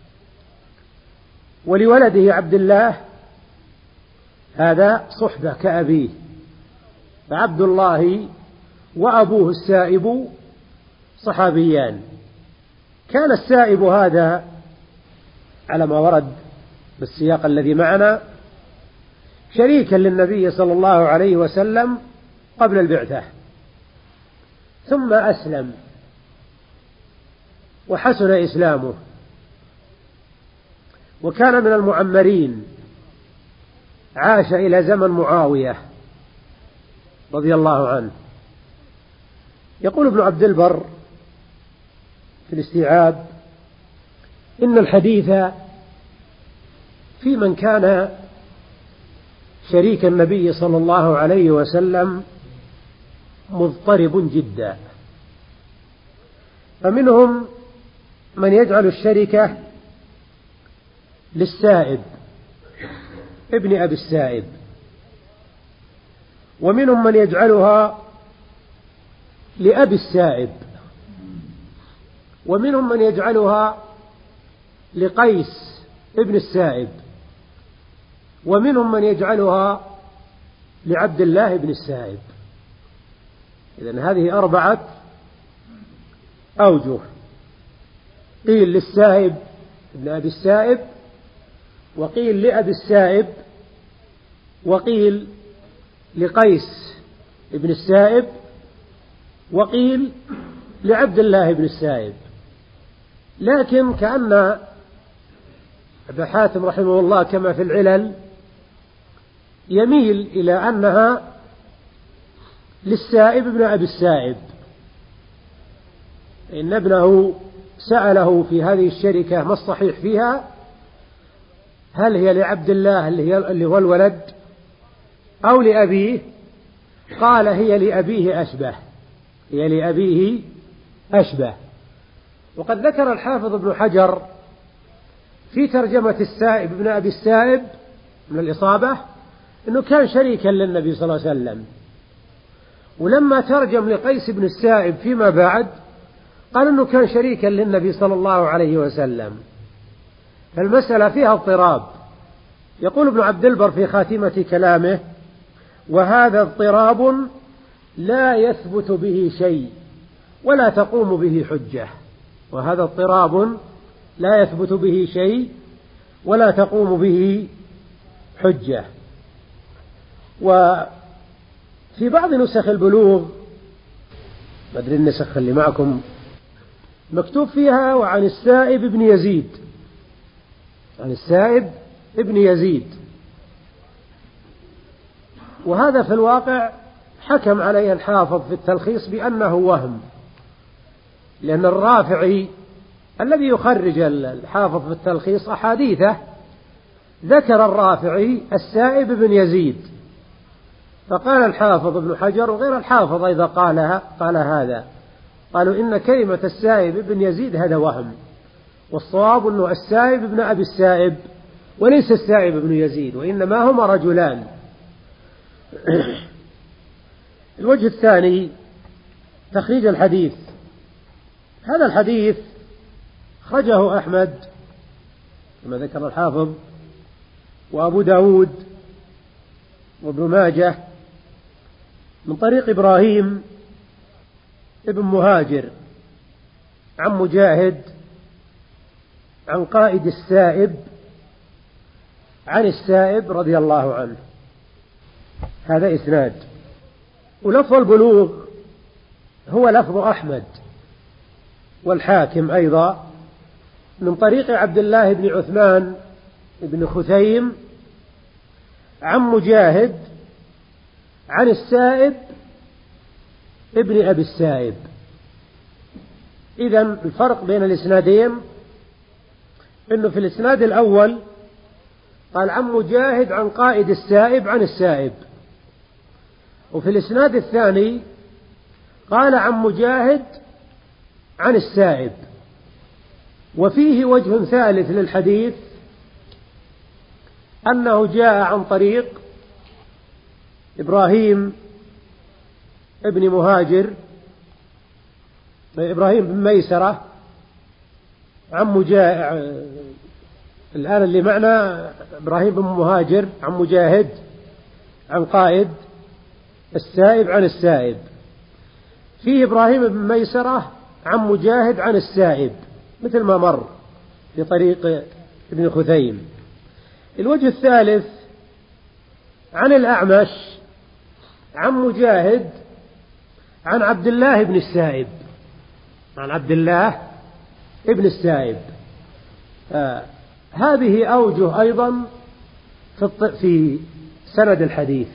ولولده عبد الله هذا صحبة كأبيه، فعبد الله وأبوه السائب صحابيان. كان السائب هذا على ما ورد بالسياق الذي معنا شريكا للنبي صلى الله عليه وسلم قبل البعثة، ثم أسلم وحسن إسلامه، وكان من المعمرين، عاش إلى زمن معاوية رضي الله عنه. يقول ابن عبد البر في الاستيعاب: إن الحديث في من كان شريك النبي صلى الله عليه وسلم مضطرب جدا، فمنهم من يجعل الشركة للسائب ابن أبي السائب، ومنهم من يجعلها لأبي السائب، ومنهم من يجعلها لقيس ابن السائب، ومنهم من يجعلها لعبد الله بن السائب. إذن هذه أربعة أوجه: قيل للسائب ابن أبي السائب، وقيل لأبي السائب، وقيل لقيس ابن السائب، وقيل لعبد الله بن السائب. لكن كأن أبا حاتم رحمه الله كما في العلل يميل إلى أنها للسائب ابن أبي السائب، إن ابنه سأله في هذه الشركة ما الصحيح فيها، هل هي لعبد الله اللي هو الولد أو لأبيه؟ قال هي لأبيه أشبه، هي لأبيه أشبه. وقد ذكر الحافظ ابن حجر في ترجمة السائب ابن أبي السائب من الإصابة أنه كان شريكا للنبي صلى الله عليه وسلم، ولما ترجم لقيس بن السائب فيما بعد قال أنه كان شريكا للنبي صلى الله عليه وسلم. فالمسألة فيها اضطراب. يقول ابن عبد البر في خاتمة كلامه: وهذا اضطراب لا يثبت به شيء ولا تقوم به حجة. وهذا اضطراب لا يثبت به شيء ولا تقوم به حجة. وفي بعض نسخ البلوغ، ما أدري النسخ اللي معكم، مكتوب فيها وعن السائب ابن يزيد، عن السائب ابن يزيد، وهذا في الواقع حكم عليه الحافظ في التلخيص بأنه وهم، لأن الرافعي الذي يخرج الحافظ في التلخيص أحاديثه ذكر الرافعي السائب بن يزيد، فقال الحافظ ابن حجر وغير الحافظ إذا قالها قال هذا، قالوا إن كلمة السائب بن يزيد هذا وهم، والصواب أنه السائب ابن أبي السائب وليس السائب بن يزيد، وإنما هما رجلان. الوجه الثاني تخريج الحديث. هذا الحديث خرجه أحمد كما ذكر الحافظ، وأبو داود، وابن ماجه من طريق إبراهيم ابن مهاجر عن مجاهد عن قائد السائب عن السائب رضي الله عنه. هذا إسناد. ولفظ البلوغ هو لفظ أحمد والحاكم أيضا من طريق عبد الله بن عثمان بن خثيم عن مجاهد عن السائب ابن أبي السائب. إذن الفرق بين الإسنادين إنه في الإسناد الأول قال عن مجاهد عن قائد السائب عن السائب، وفي الإسناد الثاني قال عن مجاهد عن السائب. وفيه وجه ثالث للحديث أنه جاء عن طريق إبراهيم ابن مهاجر إبراهيم بن ميسرة عن مجاهد. الآن اللي معنا إبراهيم بن مهاجر عن مجاهد عن قائد السائب عن السائب. فيه إبراهيم بن ميسرة عن مجاهد عن السائب مثل ما مر في طريق ابن خثيم. الوجه الثالث عن الأعمش عن مجاهد عن عبد الله بن السائب عن عبد الله ابن السائب. آه هذه أوجه أيضا في سند الحديث.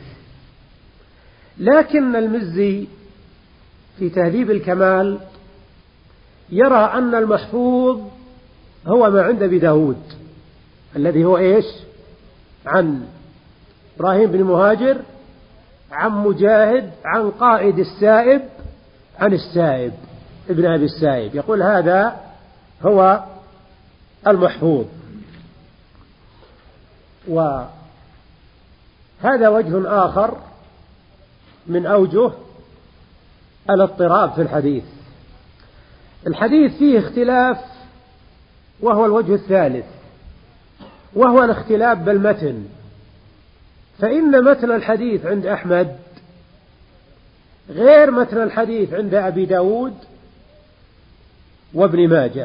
لكن المزي في تهذيب الكمال يرى أن المحفوظ هو ما عند أبي داود الذي هو إيش؟ عن إبراهيم بن مهاجر عن مجاهد عن قائد السائب عن السائب ابن أبي السائب. يقول هذا هو المحفوظ. وهذا وجه آخر من أوجه الاضطراب في الحديث. الحديث فيه اختلاف وهو الوجه الثالث، وهو الاختلاف بالمتن. فإن متن الحديث عند أحمد غير متن الحديث عند أبي داود وابن ماجه.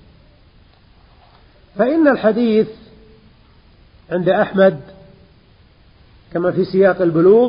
فإن الحديث عند أحمد كما في سياق البلوغ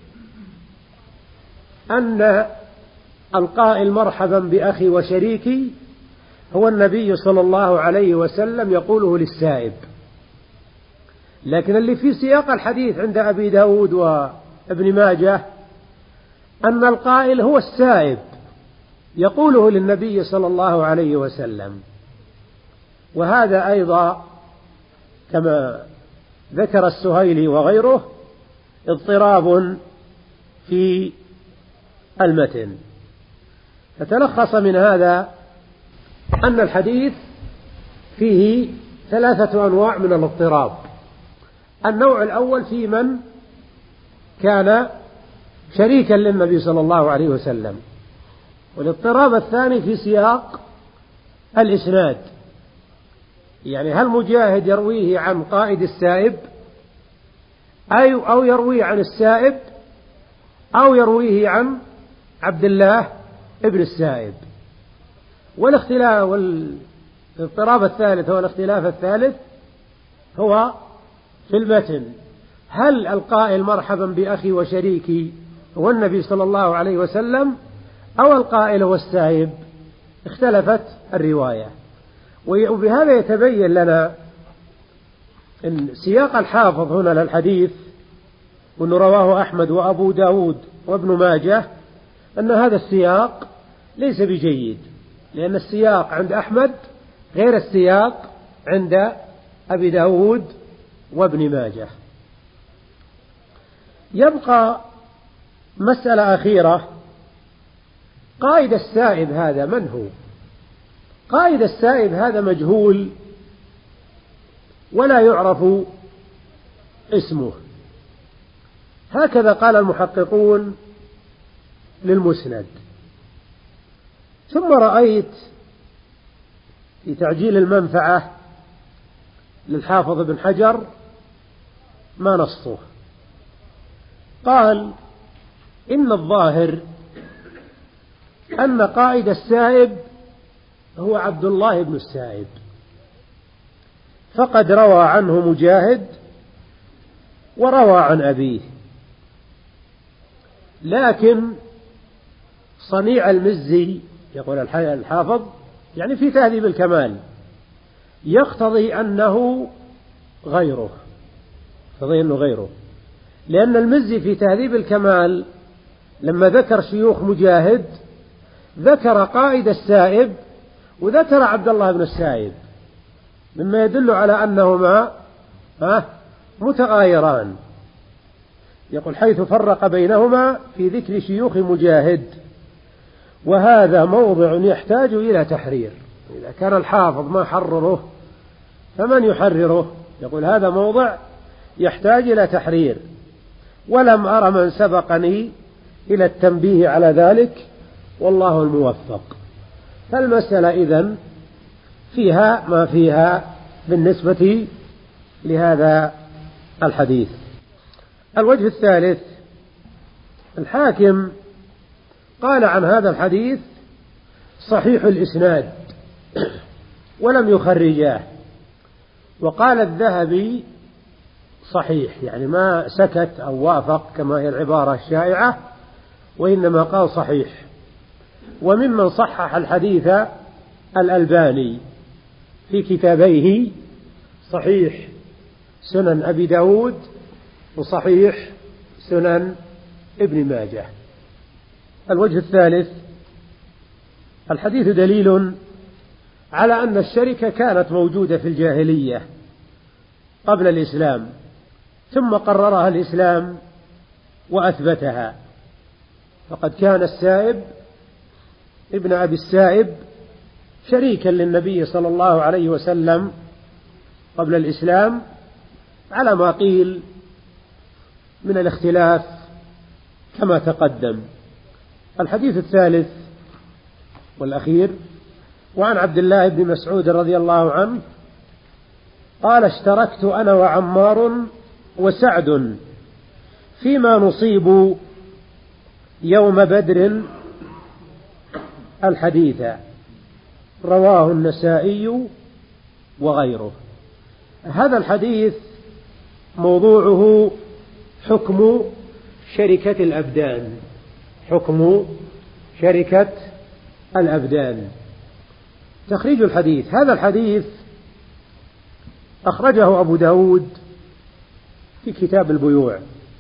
أن القائل مرحبا بأخي وشريكي هو النبي صلى الله عليه وسلم يقوله للسائب. لكن اللي في سياق الحديث عند أبي داود وابن ماجه أن القائل هو السائب يقوله للنبي صلى الله عليه وسلم. وهذا أيضا كما ذكر السهيلي وغيره اضطراب في المتن. فتلخص من هذا أن الحديث فيه ثلاثة أنواع من الاضطراب. النوع الأول في من كان شريكا للنبي صلى الله عليه وسلم، والاضطراب الثاني في سياق الإسناد، يعني هل مجاهد يرويه عن قائد السائب أي أو يرويه عن السائب أو يرويه عن عبد الله ابن السائب. والاختلاف والاضطراب الثالث هو الاختلاف الثالث هو في المتن، هل القائل مرحبا بأخي وشريكي هو النبي صلى الله عليه وسلم أو القائل هو السائب؟ اختلفت الرواية. وبهذا يتبين لنا أن سياق الحافظ هنا للحديث وأنه رواه أحمد وأبو داود وابن ماجه أن هذا السياق ليس بجيد، لأن السياق عند أحمد غير السياق عند أبي داود وابن ماجه. يبقى مسألة أخيرة، قائد السائب هذا من هو؟ قائد السائب هذا مجهول ولا يعرف اسمه، هكذا قال المحققون للمسند. ثم رأيت في تعجيل المنفعة للحافظ ابن حجر ما نصه، قال إن الظاهر أن قائد السائب هو عبد الله بن السائب، فقد روى عنه مجاهد وروى عن أبيه. لكن صنيع المزي يقول الحافظ يعني في تهذيب الكمال يقتضي أنه غيره، يقتضي أنه غيره، لأن المزي في تهذيب الكمال لما ذكر شيوخ مجاهد ذكر قائد السائب وذكر عبد الله بن السائب، مما يدل على أنهما متغايران. يقول حيث فرق بينهما في ذكر شيوخ مجاهد، وهذا موضع يحتاج إلى تحرير. إذا كان الحافظ ما حرره فمن يحرره؟ يقول هذا موضع يحتاج إلى تحرير، ولم أرى من سبقني إلى التنبيه على ذلك، والله الموفق. فالمسألة إذن فيها ما فيها بالنسبة لهذا الحديث. الوجه الثالث، الحاكم قال عن هذا الحديث صحيح الإسناد ولم يخرجاه، وقال الذهبي صحيح، يعني ما سكت أو وافق كما هي العبارة الشائعة، وإنما قال صحيح. وممن صحح الحديث الألباني في كتابيه صحيح سنن أبي داود وصحيح سنن ابن ماجه. الوجه الثالث، الحديث دليل على أن الشركة كانت موجودة في الجاهلية قبل الإسلام، ثم قررها الإسلام وأثبتها. فقد كان السائب ابن أبي السائب شريكا للنبي صلى الله عليه وسلم قبل الإسلام على ما قيل من الاختلاف كما تقدم. الحديث الثالث والأخير، وعن عبد الله بن مسعود رضي الله عنه قال اشتركت أنا وعمار وسعد فيما نصيب يوم بدر الحديث، رواه النسائي وغيره. هذا الحديث موضوعه حكم شركة الأبدان، حكم شركة الأبدان. تخريج الحديث، هذا الحديث أخرجه أبو داود في كتاب البيوع،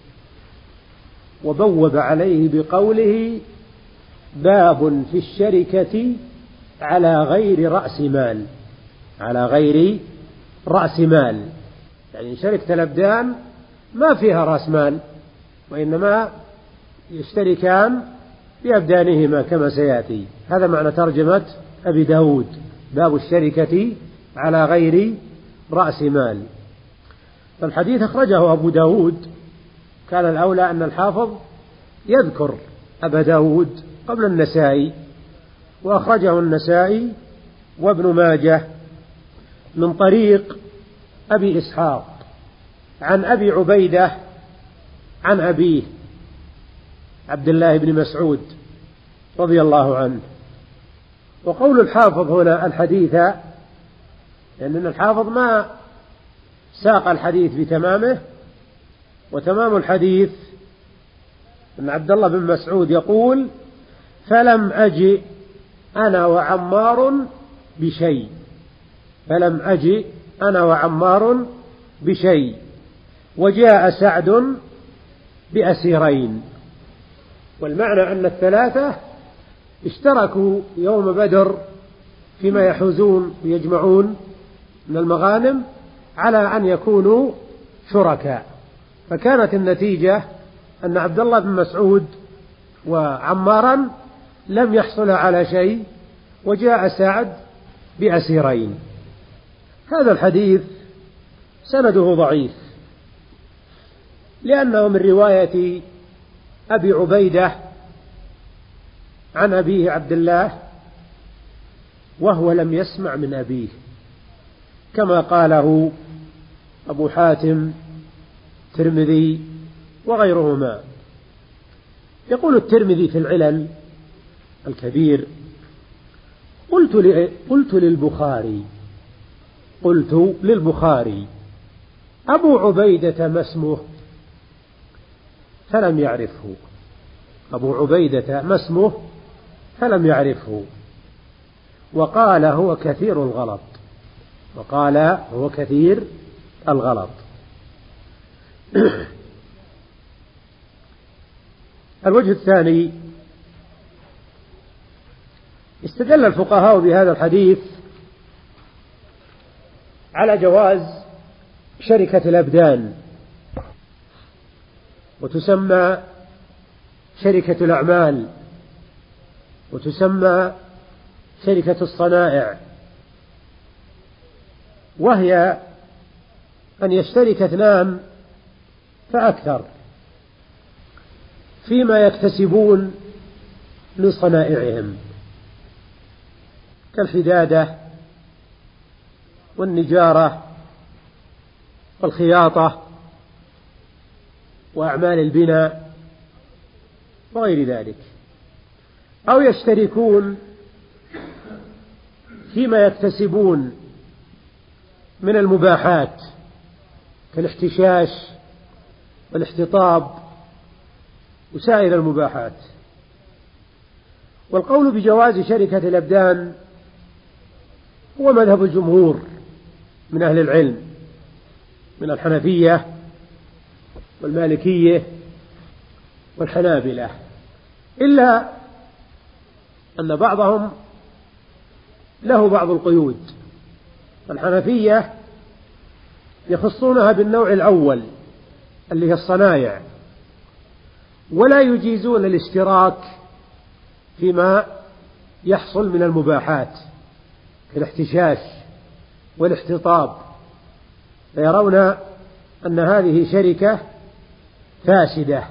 وبوب عليه بقوله باب في الشركة على غير رأس مال، على غير رأس مال، يعني شركة الأبدان ما فيها رأس مال، وإنما يشتركان بأبدانهما كما سيأتي. هذا معنى ترجمة أبي داود، باب الشركة على غير رأس مال. فالحديث أخرجه أبو داود، كان الأولى أن الحافظ يذكر أبا داود قبل النسائي، وأخرجه النسائي وابن ماجه من طريق أبي إسحاق عن أبي عبيدة عن أبيه عبد الله بن مسعود رضي الله عنه. وقول الحافظ هنا الحديث، لأن الحافظ ما ساق الحديث بتمامه، وتمام الحديث أن عبد الله بن مسعود يقول فلم أجئ أنا وعمار بشيء، فلم أجئ أنا وعمار بشيء، وجاء سعد بأسيرين. والمعنى أن الثلاثة اشتركوا يوم بدر فيما يحوزون ويجمعون من المغانم على أن يكونوا شركاء. فكانت النتيجة أن عبد الله بن مسعود وعمارا لم يحصل على شيء، وجاء سعد بأسيرين. هذا الحديث سنده ضعيف، لأنه من رواية أبي عبيدة عن أبيه عبد الله، وهو لم يسمع من أبيه كما قاله أبو حاتم الترمذي وغيرهما. يقول الترمذي في العلل الكبير قلت, قلت للبخاري قلت للبخاري: أبو عبيدة ما اسمه؟ فلم يعرفه. أبو عبيدة ما اسمه؟ فلم يعرفه، وقال هو كثير الغلط. وقال هو كثير الغلط. الوجه الثاني: استدل الفقهاء بهذا الحديث على جواز شركة الأبدان، وتسمى شركة الأعمال، وتسمى شركة الصنائع، وهي أن يشترك اثنان فأكثر فيما يكتسبون من صنائعهم، كالحدادة والنجارة والخياطة وأعمال البناء وغير ذلك، أو يشتركون فيما يكتسبون من المباحات كالاحتشاش والاحتطاب وسائر المباحات. والقول بجواز شركة الأبدان هو مذهب الجمهور من أهل العلم من الحنفية والمالكية والحنابلة، إلا أن بعضهم له بعض القيود. الحنفية يخصونها بالنوع الأول اللي هي الصنايع، ولا يجيزون الاشتراك فيما يحصل من المباحات كالاحتشاش والاحتطاب، فيرون أن هذه شركة فاسدة،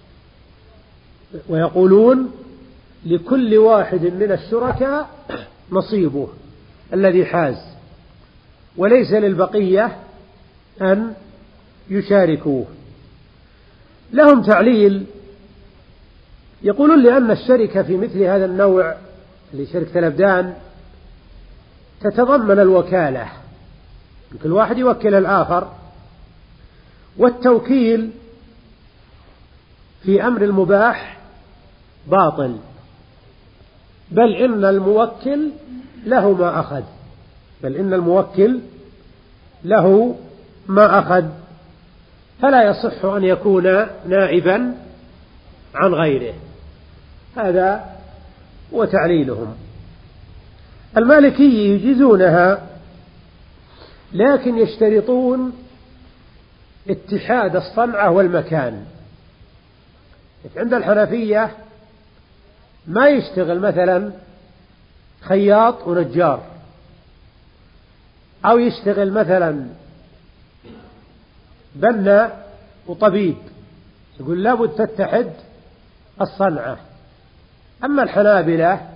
ويقولون لكل واحد من الشركاء نصيبه الذي حاز، وليس للبقية أن يشاركوه. لهم تعليل، يقولون لأن الشركة في مثل هذا النوع اللي شركة الأبدان تتضمن الوكالة، كل واحد يوكل الآخر، والتوكيل في أمر المباح باطل، بل إن الموكل له ما أخذ بل إن الموكل له ما أخذ فلا يصح أن يكون نائبا عن غيره. هذا هو تعليلهم. المالكية يجيزونها، لكن يشترطون اتحاد الصنعة والمكان. عند الحنفية ما يشتغل مثلا خياط ونجار، أو يشتغل مثلا بنا وطبيب، يقول لابد تتحد الصنعة. أما الحنابلة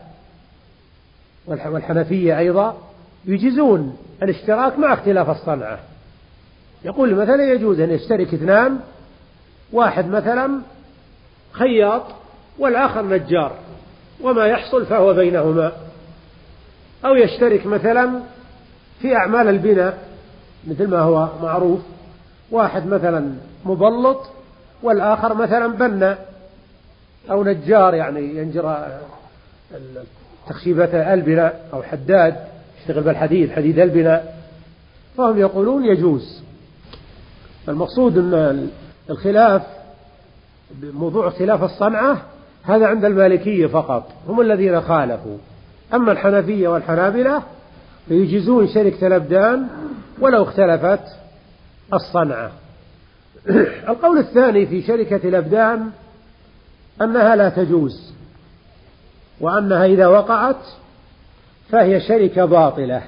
والحنفية أيضا يجيزون الاشتراك مع اختلاف الصنعة. يقول مثلا يجوز أن يشترك اثنان، واحد مثلا خياط والآخر نجار، وما يحصل فهو بينهما. أو يشترك مثلا في أعمال البناء مثل ما هو معروف، واحد مثلا مبلط والآخر مثلا بنا أو نجار، يعني ينجر تخشيبة البناء، أو حداد يشتغل بالحديد، حديد البناء. فهم يقولون يجوز. المقصود أن الخلاف موضوع اختلاف الصنعة هذا عند المالكية فقط، هم الذين خالفوا. أما الحنفية والحنابلة فيجيزون شركة الأبدان ولو اختلفت الصنعة. القول الثاني في شركة الأبدان أنها لا تجوز، وأنها إذا وقعت فهي شركة باطلة،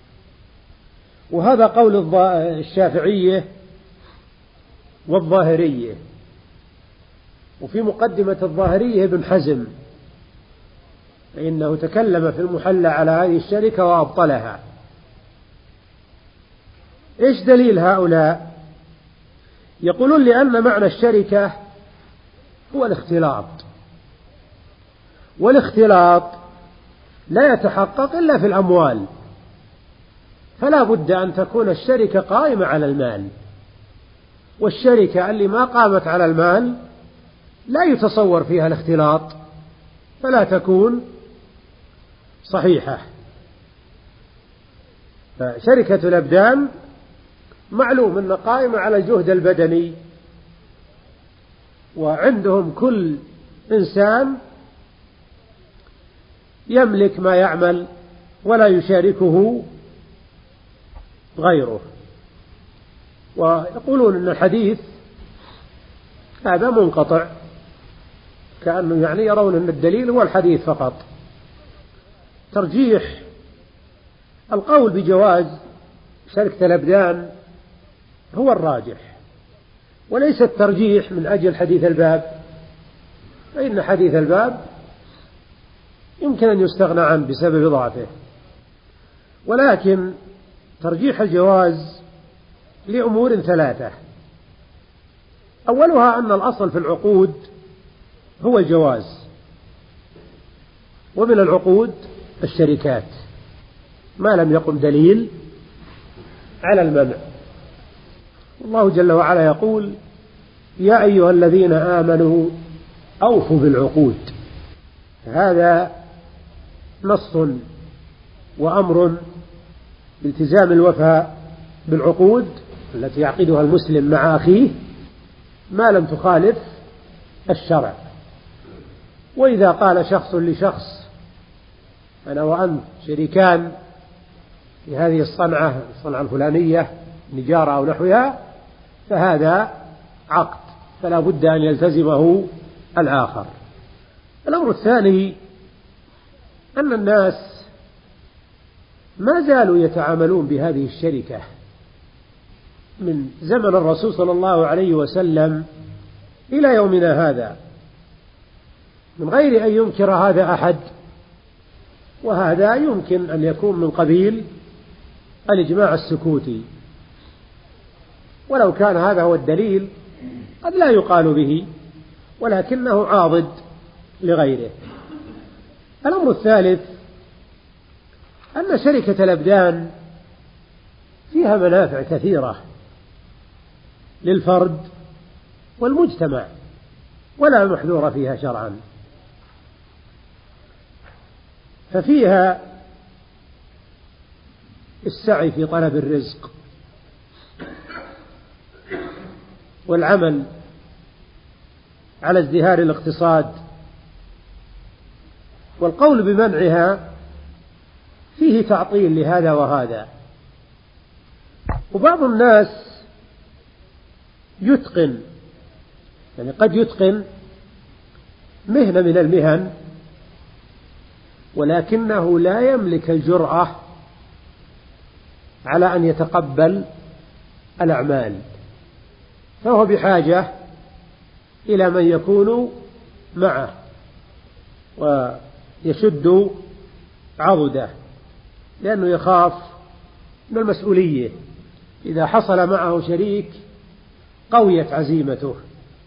وهذا قول الشافعية والظاهرية. وفي مقدمة الظاهرية ابن حزم، فإنه تكلم في المحلى على هذه الشركة وأبطلها. إيش دليل هؤلاء؟ يقولون لأن معنى الشركة هو الاختلاط، والاختلاط لا يتحقق إلا في الأموال، فلا بد أن تكون الشركة قائمة على المال، والشركة اللي ما قامت على المال لا يتصور فيها الاختلاط، فلا تكون صحيحة. فشركة الأبدان معلوم أن قائمة على الجهد البدني، وعندهم كل إنسان يملك ما يعمل ولا يشاركه غيره. ويقولون أن الحديث هذا منقطع، كأنه يعني يرون أن الدليل هو الحديث فقط. ترجيح القول بجواز شركة الأبدان هو الراجح، وليس الترجيح من أجل حديث الباب، فإن حديث الباب يمكن أن يستغنى عنه بسبب ضعفه، ولكن ترجيح الجواز لأمور ثلاثة. أولها أن الأصل في العقود هو الجواز، ومن العقود الشركات ما لم يقم دليل على المنع. الله جل وعلا يقول: يا أيها الذين آمنوا أوفوا بالعقود. هذا نص وأمر بالتزام الوفاء بالعقود التي يعقدها المسلم مع أخيه ما لم تخالف الشرع. وإذا قال شخص لشخص: أنا وأنت شريكان في هذه الصنعة الصنعة الفلانية نجارة أو نحوها، فهذا عقد، فلا بد أن يلتزمه الآخر. الأمر الثاني أن الناس ما زالوا يتعاملون بهذه الشركة من زمن الرسول صلى الله عليه وسلم إلى يومنا هذا، من غير أن ينكر هذا أحد، وهذا يمكن أن يكون من قبيل الإجماع السكوتي، ولو كان هذا هو الدليل قد لا يقال به، ولكنه عاضد لغيره. الأمر الثالث أن شركة الأبدان فيها منافع كثيرة للفرد والمجتمع، ولا محذور فيها شرعا. ففيها السعي في طلب الرزق والعمل على ازدهار الاقتصاد، والقول بمنعها فيه تعطيل لهذا وهذا. وبعض الناس يتقن، يعني قد يتقن مهنة من المهن، ولكنه لا يملك الجرأة على أن يتقبل الأعمال، فهو بحاجة إلى من يكون معه ويشد عضده، لأنه يخاف من المسؤولية. إذا حصل معه شريك قويت عزيمته،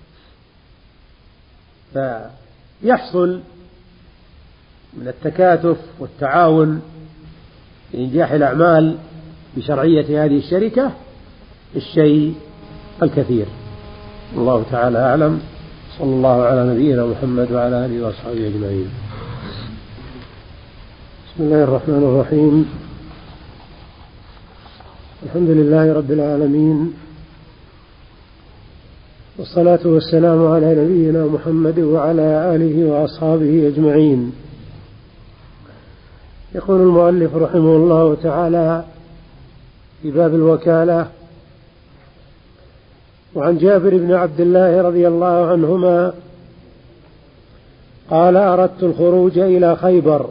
فيحصل من التكاتف والتعاون لإنجاح الأعمال بشرعية هذه الشركة الشيء الكثير. الله تعالى أعلم. صلى الله على نبينا محمد وعلى آله وأصحابه أجمعين. بسم الله الرحمن الرحيم. الحمد لله رب العالمين، والصلاة والسلام على نبينا محمد وعلى آله وأصحابه أجمعين. يقول المؤلف رحمه الله تعالى في باب الوكالة: وعن جابر بن عبد الله رضي الله عنهما قال: أردت الخروج إلى خيبر،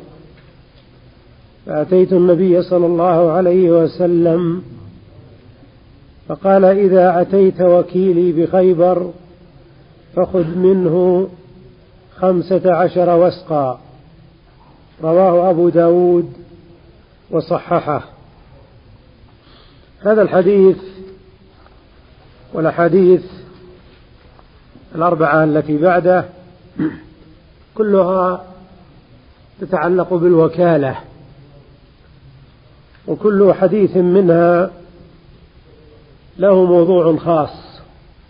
فأتيت النبي صلى الله عليه وسلم فقال: إذا أتيت وكيلي بخيبر فخذ منه خمسة عشر وسقا. رواه أبو داود وصححه. هذا الحديث والأحاديث الأربعة التي بعده كلها تتعلق بالوكالة، وكل حديث منها له موضوع خاص.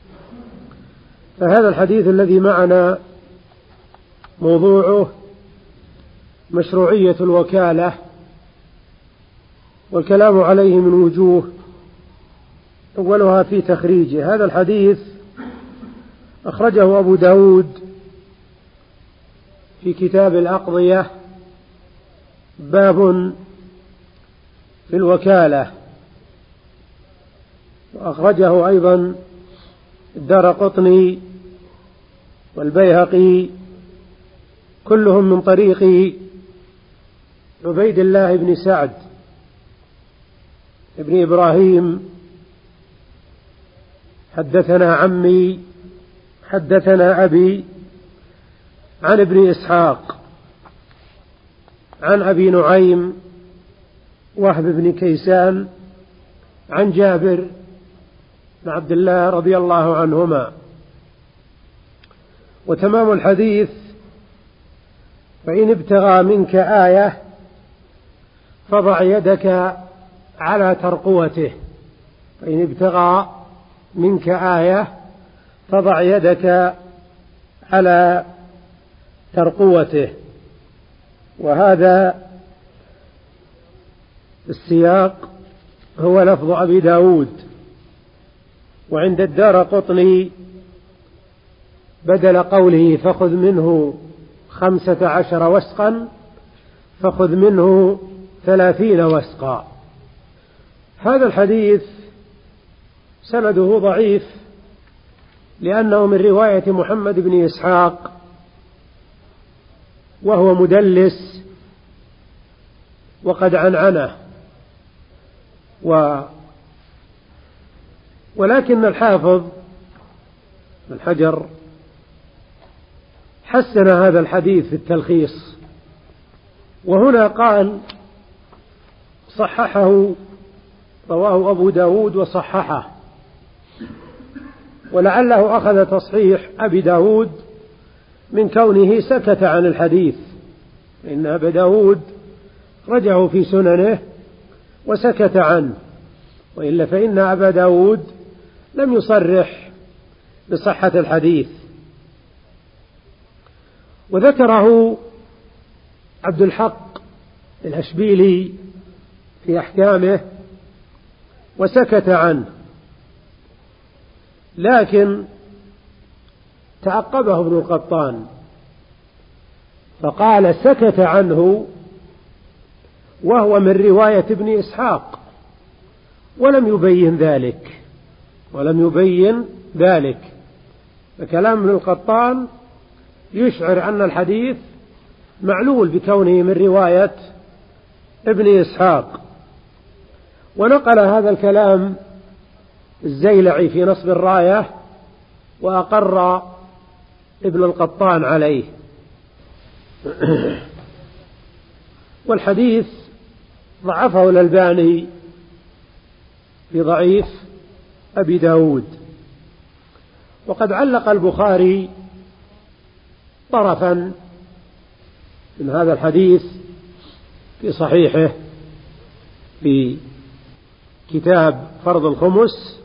فهذا الحديث الذي معنا موضوعه مشروعية الوكالة، والكلام عليه من وجوه، أولها في تخريجه. هذا الحديث أخرجه أبو داود في كتاب الأقضية، باب في الوكالة، وأخرجه أيضا الدارقطني والبيهقي، كلهم من طريق عبيد الله بن سعد ابن إبراهيم حدثنا عمي حدثنا أبي عن ابن إسحاق عن أبي نعيم وهب بن كيسان عن جابر بن عبد الله رضي الله عنهما. وتمام الحديث: فإن ابتغى منك آية فضع يدك على ترقوته. فإن ابتغى منك آية فضع يدك على ترقوته. وهذا السياق هو لفظ أبي داود. وعند الدارقطني بدل قوله فخذ منه خمسة عشر وسقا فخذ منه ثلاثين وسقا. هذا الحديث سنده ضعيف لأنه من رواية محمد بن إسحاق، وهو مدلس وقد عنعنه. و ولكن الحافظ بن حجر حسن هذا الحديث في التلخيص، وهنا قال صححه، رواه أبو داود وصححه، ولعله أخذ تصحيح أبي داود من كونه سكت عن الحديث، إن أبا داود رجعوا في سننه وسكت عنه، وإلا فإن أبا داود لم يصرح بصحة الحديث. وذكره عبد الحق الأشبيلي في أحكامه وسكت عنه، لكن تعقبه ابن القطان فقال سكت عنه وهو من رواية ابن إسحاق، ولم يبين ذلك ولم يبين ذلك فكلام ابن القطان يشعر أن الحديث معلول بكونه من رواية ابن إسحاق. ونقل هذا الكلام الزيلعي في نصب الراية، وأقر ابن القطان عليه. والحديث ضعفه الألباني في ضعيف أبي داود. وقد علق البخاري طرفا من هذا الحديث في صحيحه في كتاب فرض الخمس،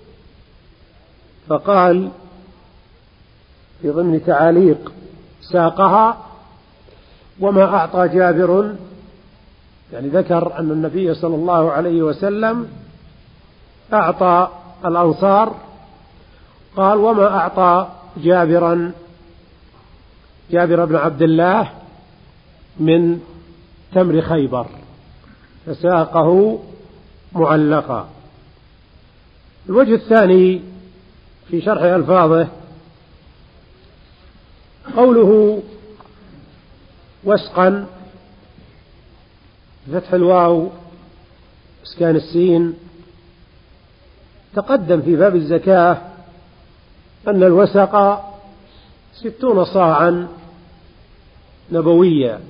فقال في ضمن تعاليق ساقها: وما أعطى جابر، يعني ذكر أن النبي صلى الله عليه وسلم أعطى الأنصار، قال: وما أعطى جابرا جابر بن عبد الله من تمر خيبر، فساقه معلقا. الوجه الثاني في شرح ألفاظه قوله وسقا بفتح الواو اسكان السين. تقدم في باب الزكاة أن الوسق ستون صاعا نبويا.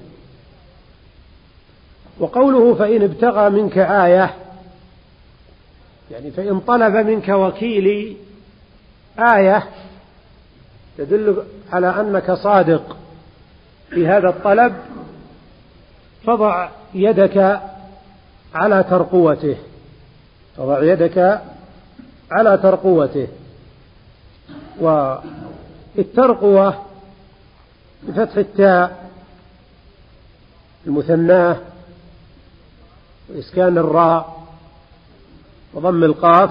وقوله فإن ابتغى منك آية، يعني فإن طلب منك وكيلي آية تدل على أنك صادق في هذا الطلب، فضع يدك على ترقوته، تضع يدك على ترقوته. والترقوة بفتح التاء المثناه وإسكان الراء وضم القاف،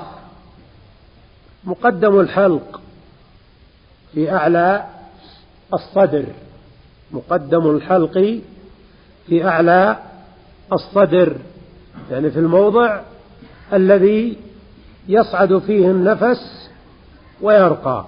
مقدم الحلق في أعلى الصدر، مقدم الحلق في أعلى الصدر، يعني في الموضع الذي يصعد فيه النفس ويرقى.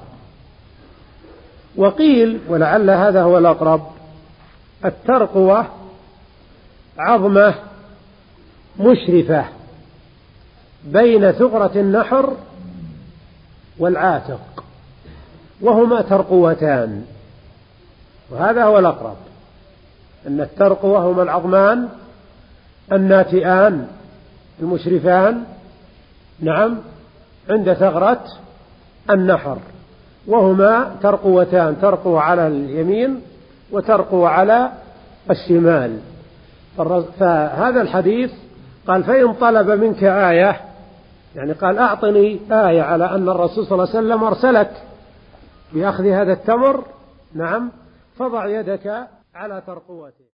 وقيل ولعل هذا هو الأقرب، الترقوة عظمة مشرفة بين ثغرة النحر والعاتق، وهما ترقوتان، وهذا هو الأقرب، أن الترقوة هما العظمان الناتئان المشرفان، نعم، عند ثغرة النحر، وهما ترقوتان، ترقو على اليمين وترقو على الشمال. فهذا الحديث قال فإن طلب منك آية، يعني قال أعطني آية على أن الرسول صلى الله عليه وسلم أرسلك بأخذ هذا التمر، نعم، فضع يدك على ترقوته.